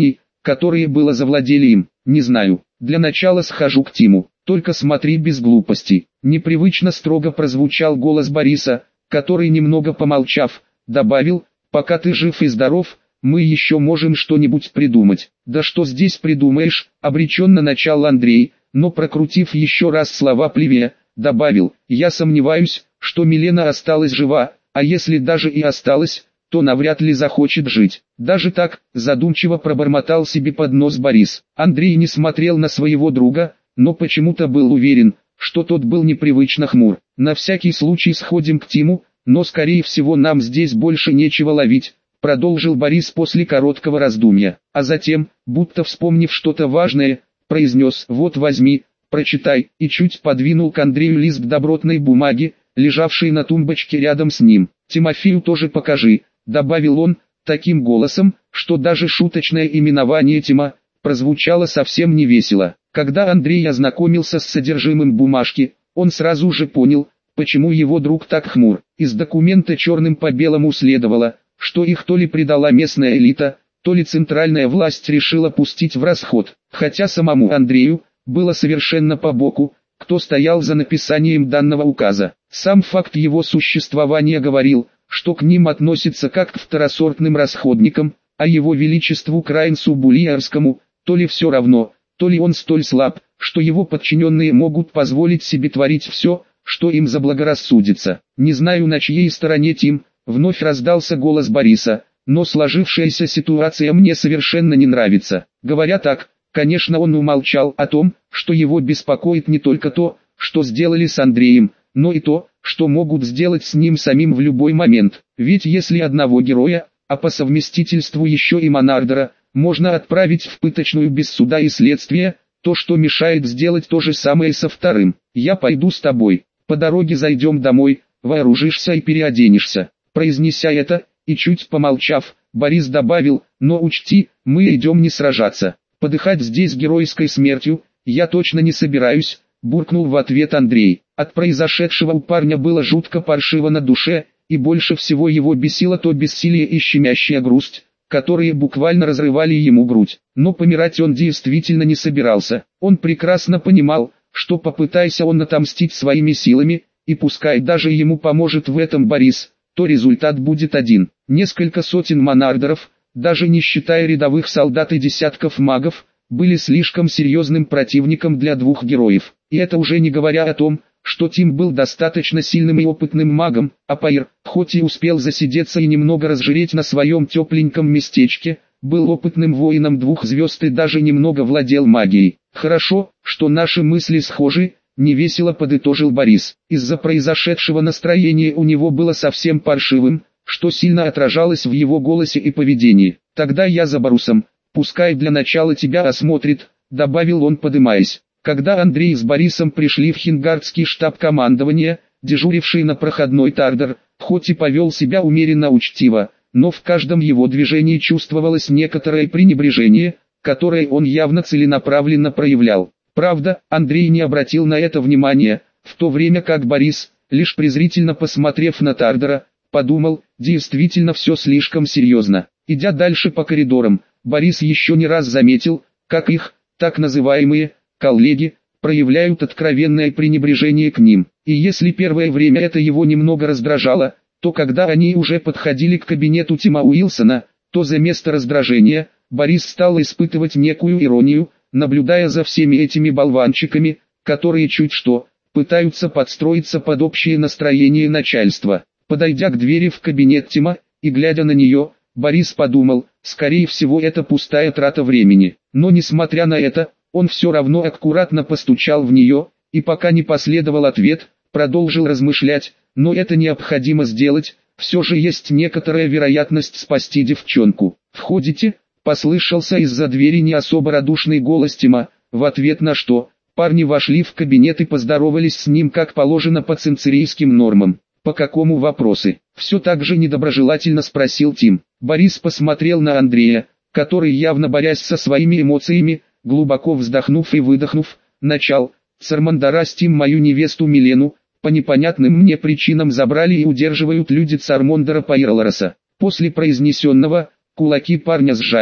A: которые было завладели им, не знаю. Для начала схожу к Тиму, только смотри без глупостей. Непривычно строго прозвучал голос Бориса, который, немного помолчав, добавил: пока ты жив и здоров, мы еще можем что-нибудь придумать. Да что здесь придумаешь, обреченно начал Андрей, но, прокрутив еще раз слова плеве, добавил: я сомневаюсь, что Милена осталась жива, а если даже и осталась, то навряд ли захочет жить. Даже так, задумчиво пробормотал себе под нос Борис. Андрей не смотрел на своего друга, но почему-то был уверен, что тот был непривычно хмур. На всякий случай сходим к Тиму, но скорее всего нам здесь больше нечего ловить, продолжил Борис после короткого раздумья. А затем, будто вспомнив что-то важное, произнес: вот возьми, прочитай, и чуть подвинул к Андрею лист добротной бумаги, лежавший на тумбочке рядом с ним. Тимофею тоже покажи, добавил он, таким голосом, что даже шуточное именование Тима прозвучало совсем невесело. Когда Андрей ознакомился с содержимым бумажки, он сразу же понял, почему его друг так хмур. Из документа черным по белому следовало, что их то ли предала местная элита, то ли центральная власть решила пустить в расход. Хотя самому Андрею было совершенно по боку, кто стоял за написанием данного указа. Сам факт его существования говорил, что к ним относятся как к второсортным расходникам, а его величеству Краинцу Булиарскому то ли все равно, то ли он столь слаб, что его подчиненные могут позволить себе творить все, что им заблагорассудится. Не знаю, на чьей стороне Тим, вновь раздался голос Бориса, но сложившаяся ситуация мне совершенно не нравится. Говоря так, конечно, он умолчал о том, что его беспокоит не только то, что сделали с Андреем, но и то, что могут сделать с ним самим в любой момент. Ведь если одного героя, а по совместительству еще и Монардера, можно отправить в пыточную без суда и следствия, то что мешает сделать то же самое со вторым? Я пойду с тобой, по дороге зайдем домой, вооружишься и переоденешься. Произнеся это, и чуть помолчав, Борис добавил: но учти, мы идем не сражаться. Подыхать здесь геройской смертью я точно не собираюсь, буркнул в ответ Андрей. От произошедшего у парня было жутко паршиво на душе, и больше всего его бесило то бессилие и щемящая грусть, которые буквально разрывали ему грудь. Но помирать он действительно не собирался. Он прекрасно понимал, что попытайся он отомстить своими силами, и пускай даже ему поможет в этом Борис, то результат будет один. Несколько сотен монардеров, даже не считая рядовых солдат и десятков магов, были слишком серьезным противником для двух героев. И это уже не говоря о том, что Тим был достаточно сильным и опытным магом, а Паир, хоть и успел засидеться и немного разжиреть на своем тепленьком местечке, был опытным воином двух звезд и даже немного владел магией. Хорошо, что наши мысли схожи, невесело подытожил Борис. Из-за произошедшего настроение у него было совсем паршивым, что сильно отражалось в его голосе и поведении. Тогда я за Борусом, пускай для начала тебя осмотрит, добавил он, подымаясь. Когда Андрей с Борисом пришли в хингардский штаб командования, дежуривший на проходной Тардер, хоть и повел себя умеренно учтиво, но в каждом его движении чувствовалось некоторое пренебрежение, которое он явно целенаправленно проявлял. Правда, Андрей не обратил на это внимания, в то время как Борис, лишь презрительно посмотрев на Тардера, подумал: действительно все слишком серьезно. Идя дальше по коридорам, Борис еще не раз заметил, как их, так называемые, коллеги, проявляют откровенное пренебрежение к ним. И если первое время это его немного раздражало, то когда они уже подходили к кабинету Тима Уилсона, то за место раздражения, Борис стал испытывать некую иронию, наблюдая за всеми этими болванчиками, которые чуть что, пытаются подстроиться под общее настроение начальства. Подойдя к двери в кабинет Тима, и глядя на нее, Борис подумал, скорее всего это пустая трата времени. Но несмотря на это, он все равно аккуратно постучал в нее, и пока не последовал ответ, продолжил размышлять: но это необходимо сделать, все же есть некоторая вероятность спасти девчонку. «Входите?» — послышался из-за двери не особо радушный голос Тима, в ответ на что, парни вошли в кабинет и поздоровались с ним как положено по цинцерийским нормам. «По какому вопросу?» — все так же недоброжелательно спросил Тим. Борис посмотрел на Андрея, который, явно борясь со своими эмоциями, глубоко вздохнув и выдохнув, начал: «Цармондарастим мою невесту Милену, по непонятным мне причинам забрали и удерживают люди Цармондара Пайрлороса». После произнесенного, кулаки парня сжались,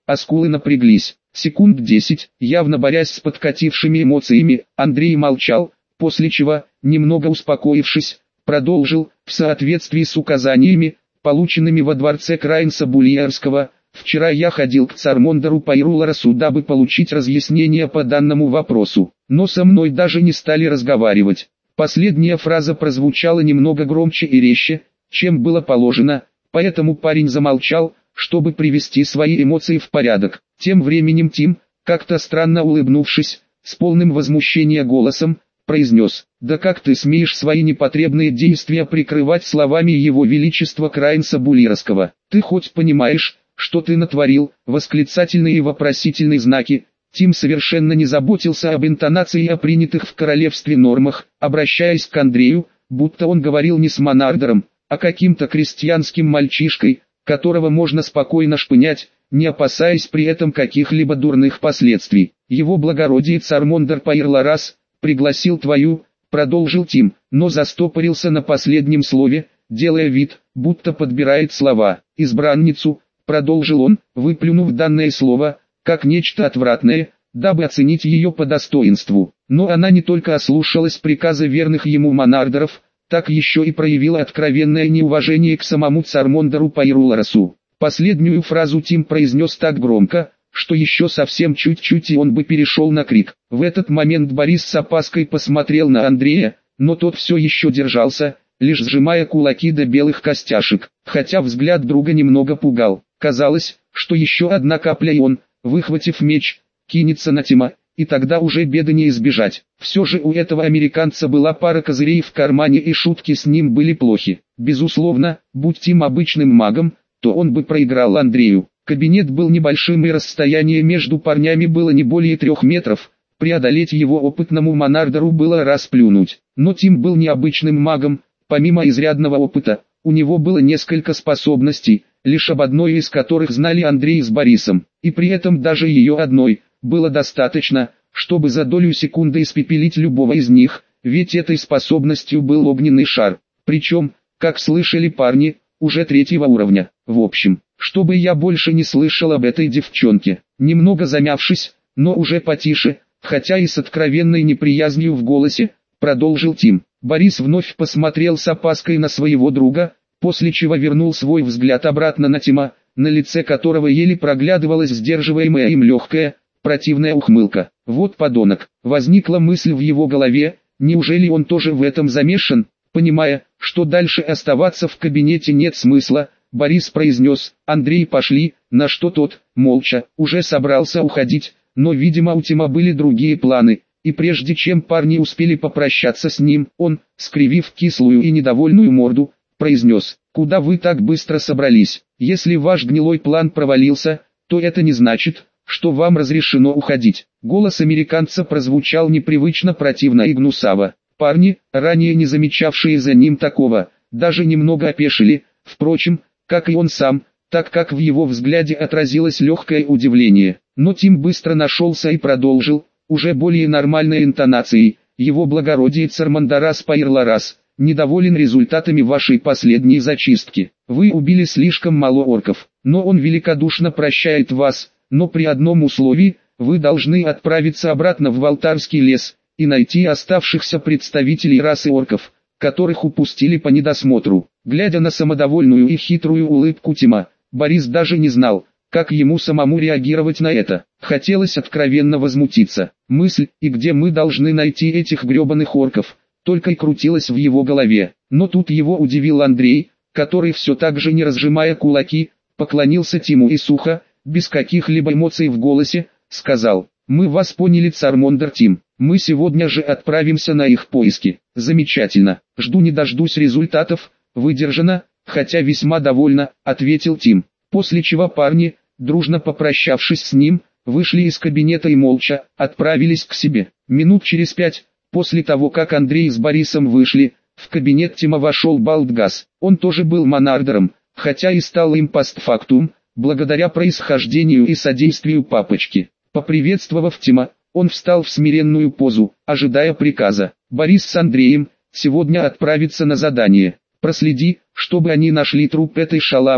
A: а скулы напряглись. Секунд десять, явно борясь с подкатившими эмоциями, Андрей молчал, после чего, немного успокоившись, продолжил: в соответствии с указаниями, полученными во дворце Краинса Булиарского, вчера я ходил к Цармондеру Пайруларасу, дабы получить разъяснение по данному вопросу, но со мной даже не стали разговаривать. Последняя фраза прозвучала немного громче и резче, чем было положено, поэтому парень замолчал, чтобы привести свои эмоции в порядок. Тем временем Тим, как-то странно улыбнувшись, с полным возмущения голосом, произнес: «Да как ты смеешь свои непотребные действия прикрывать словами Его Величества Краинса Булиарского? Ты хоть понимаешь, что ты натворил?» Восклицательные и вопросительные знаки. Тим совершенно не заботился об интонации и о принятых в королевстве нормах, обращаясь к Андрею, будто он говорил не с монардером, а каким-то крестьянским мальчишкой, которого можно спокойно шпынять, не опасаясь при этом каких-либо дурных последствий. «Его благородие Цармондер Пайрларас пригласил твою», продолжил Тим, но застопорился на последнем слове, делая вид, будто подбирает слова. «Избранницу», продолжил он, выплюнув данное слово, как нечто отвратное, дабы оценить ее по достоинству. Но она не только ослушалась приказа верных ему монардеров, так еще и проявила откровенное неуважение к самому Цармондеру Пайруларасу. Последнюю фразу Тим произнес так громко, что еще совсем чуть-чуть и он бы перешел на крик. В этот момент Борис с опаской посмотрел на Андрея, но тот все еще держался, лишь сжимая кулаки до белых костяшек, хотя взгляд друга немного пугал. Казалось, что еще одна капля и он, выхватив меч, кинется на Тима, и тогда уже беды не избежать. Все же у этого американца была пара козырей в кармане, и шутки с ним были плохи. Безусловно, будь Тим обычным магом, то он бы проиграл Андрею. Кабинет был небольшим, и расстояние между парнями было не более трех метров. Преодолеть его опытному монардеру было расплюнуть. Но Тим был необычным магом, помимо изрядного опыта, у него было несколько способностей, лишь об одной из которых знали Андрей с Борисом, и при этом даже ее одной было достаточно, чтобы за долю секунды испепелить любого из них, ведь этой способностью был огненный шар, причем, как слышали парни, уже третьего уровня. В общем, чтобы я больше не слышал об этой девчонке. Немного замявшись, но уже потише, хотя и с откровенной неприязнью в голосе, продолжил Тим. Борис вновь посмотрел с опаской на своего друга, после чего вернул свой взгляд обратно на Тима, на лице которого еле проглядывалась сдерживаемая им легкая, противная ухмылка. Вот подонок. Возникла мысль в его голове, неужели он тоже в этом замешан? Понимая, что дальше оставаться в кабинете нет смысла, Борис произнес: «Андрей, пошли», на что тот, молча, уже собрался уходить, но видимо у Тима были другие планы, и прежде чем парни успели попрощаться с ним, он, скривив кислую и недовольную морду, произнес: «Куда вы так быстро собрались? Если ваш гнилой план провалился, то это не значит, что вам разрешено уходить». Голос американца прозвучал непривычно противно и гнусаво. Парни, ранее не замечавшие за ним такого, даже немного опешили, впрочем, как и он сам, так как в его взгляде отразилось легкое удивление. Но Тим быстро нашелся и продолжил, уже более нормальной интонацией: «Его благородие Цармондарас Пайрларас недоволен результатами вашей последней зачистки. Вы убили слишком мало орков, но он великодушно прощает вас, но при одном условии: вы должны отправиться обратно в Валтарский лес и найти оставшихся представителей расы орков, которых упустили по недосмотру». Глядя на самодовольную и хитрую улыбку Тима, Борис даже не знал, как ему самому реагировать на это. Хотелось откровенно возмутиться. Мысль: «И где мы должны найти этих гребаных орков?» только и крутилась в его голове. Но тут его удивил Андрей, который все так же не разжимая кулаки, поклонился Тиму и сухо, без каких-либо эмоций в голосе, сказал: «Мы вас поняли, Цармондер Тим. Мы сегодня же отправимся на их поиски». «Замечательно. Жду не дождусь результатов», выдержанно, хотя весьма довольно, ответил Тим. После чего парни, дружно попрощавшись с ним, вышли из кабинета и молча отправились к себе. Минут через пять, после того как Андрей с Борисом вышли, в кабинет Тима вошел Балдгас. Он тоже был монардером, хотя и стал им постфактум, благодаря происхождению и содействию папочки. Поприветствовав Тима, он встал в смиренную позу, ожидая приказа. «Борис с Андреем сегодня отправятся на задание. Проследи, чтобы они нашли труп этой шалавы,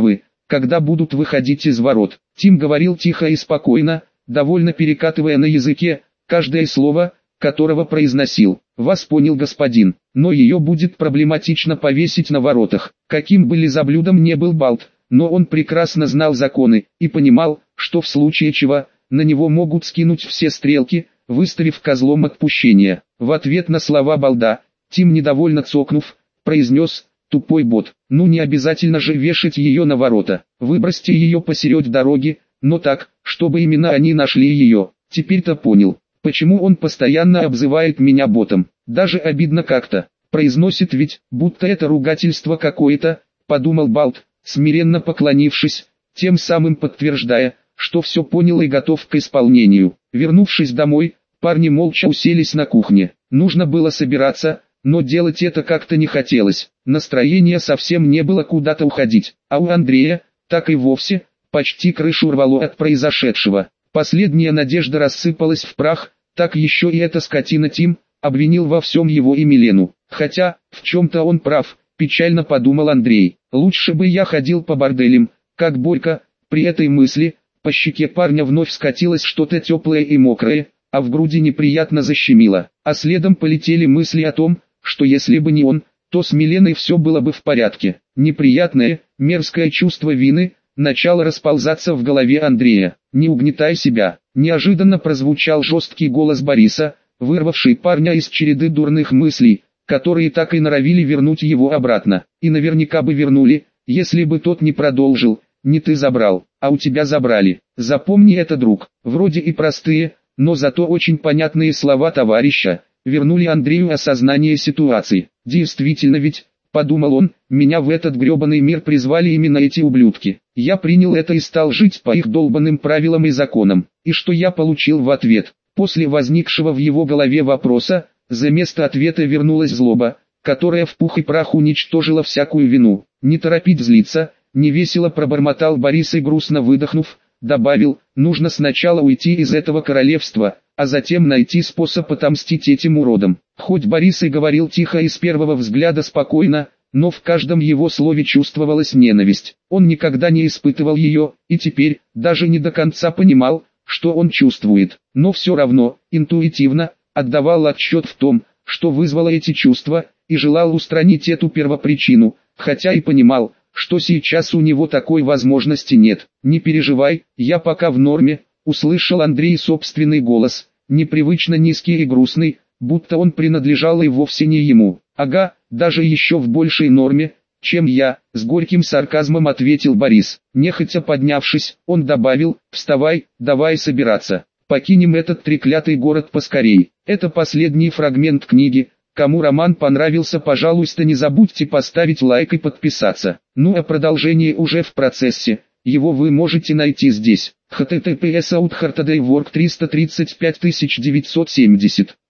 A: когда будут выходить из ворот. Тим говорил тихо и спокойно, довольно перекатывая на языке каждое слово, которого произносил. «Вас понял, господин, но ее будет проблематично повесить на воротах». Каким бы лизоблюдом не был Балт, но он прекрасно знал законы и понимал, что в случае чего на него могут скинуть все стрелки, выставив козлом отпущения. В ответ на слова Балда, Тим, недовольно цокнув, произнес: «Тупой бот, ну не обязательно же вешать ее на ворота. Выбросьте ее посередине дороги, но так, чтобы именно они нашли ее». Теперь-то понял, почему он постоянно обзывает меня ботом. Даже обидно как-то. Произносит ведь, будто это ругательство какое-то, подумал Балт, смиренно поклонившись, тем самым подтверждая, что все понял и готов к исполнению. Вернувшись домой, парни молча уселись на кухне. Нужно было собираться, но делать это как-то не хотелось. Настроения совсем не было куда-то уходить, а у Андрея, так и вовсе, почти крышу рвало от произошедшего. Последняя надежда рассыпалась в прах, так еще и эта скотина Тим обвинил во всем его и Милену. Хотя, в чем-то он прав, печально подумал Андрей. Лучше бы я ходил по борделям, как Борька. При этой мысли, по щеке парня вновь скатилось что-то теплое и мокрое, а в груди неприятно защемило. А следом полетели мысли о том, что если бы не он, то с Миленой все было бы в порядке. Неприятное, мерзкое чувство вины начало расползаться в голове Андрея. «Не угнетай себя», — неожиданно прозвучал жесткий голос Бориса, вырвавший парня из череды дурных мыслей, которые так и норовили вернуть его обратно. И наверняка бы вернули, если бы тот не продолжил: «Не ты забрал, а у тебя забрали». Запомни это, друг. Вроде и простые, но зато очень понятные слова товарища вернули Андрею осознание ситуации. Действительно ведь, подумал он, меня в этот гребаный мир призвали именно эти ублюдки. Я принял это и стал жить по их долбанным правилам и законам. И что я получил в ответ? После возникшего в его голове вопроса, за место ответа вернулась злоба, которая в пух и прах уничтожила всякую вину. «Не торопить злиться», — невесело пробормотал Борис и, грустно выдохнув, добавил: «Нужно сначала уйти из этого королевства, а затем найти способ отомстить этим уродам». Хоть Борис и говорил тихо и с первого взгляда спокойно, но в каждом его слове чувствовалась ненависть. Он никогда не испытывал ее, и теперь, даже не до конца понимал, что он чувствует, но все равно, интуитивно, отдавал отчет в том, что вызвало эти чувства, и желал устранить эту первопричину, хотя и понимал, что сейчас у него такой возможности нет. «Не переживай, я пока в норме», — услышал Андрей собственный голос, непривычно низкий и грустный, будто он принадлежал и вовсе не ему. «Ага, даже еще в большей норме, чем я», — с горьким сарказмом ответил Борис. Нехотя поднявшись, он добавил: «Вставай, давай собираться. Покинем этот треклятый город поскорей». Это последний фрагмент книги. Кому роман понравился, пожалуйста, не забудьте поставить лайк и подписаться. Ну а продолжение уже в процессе. Его вы можете найти здесь. эйч ти ти пи эс аут хард эй ворк триста тридцать пять тысяч девятьсот семьдесят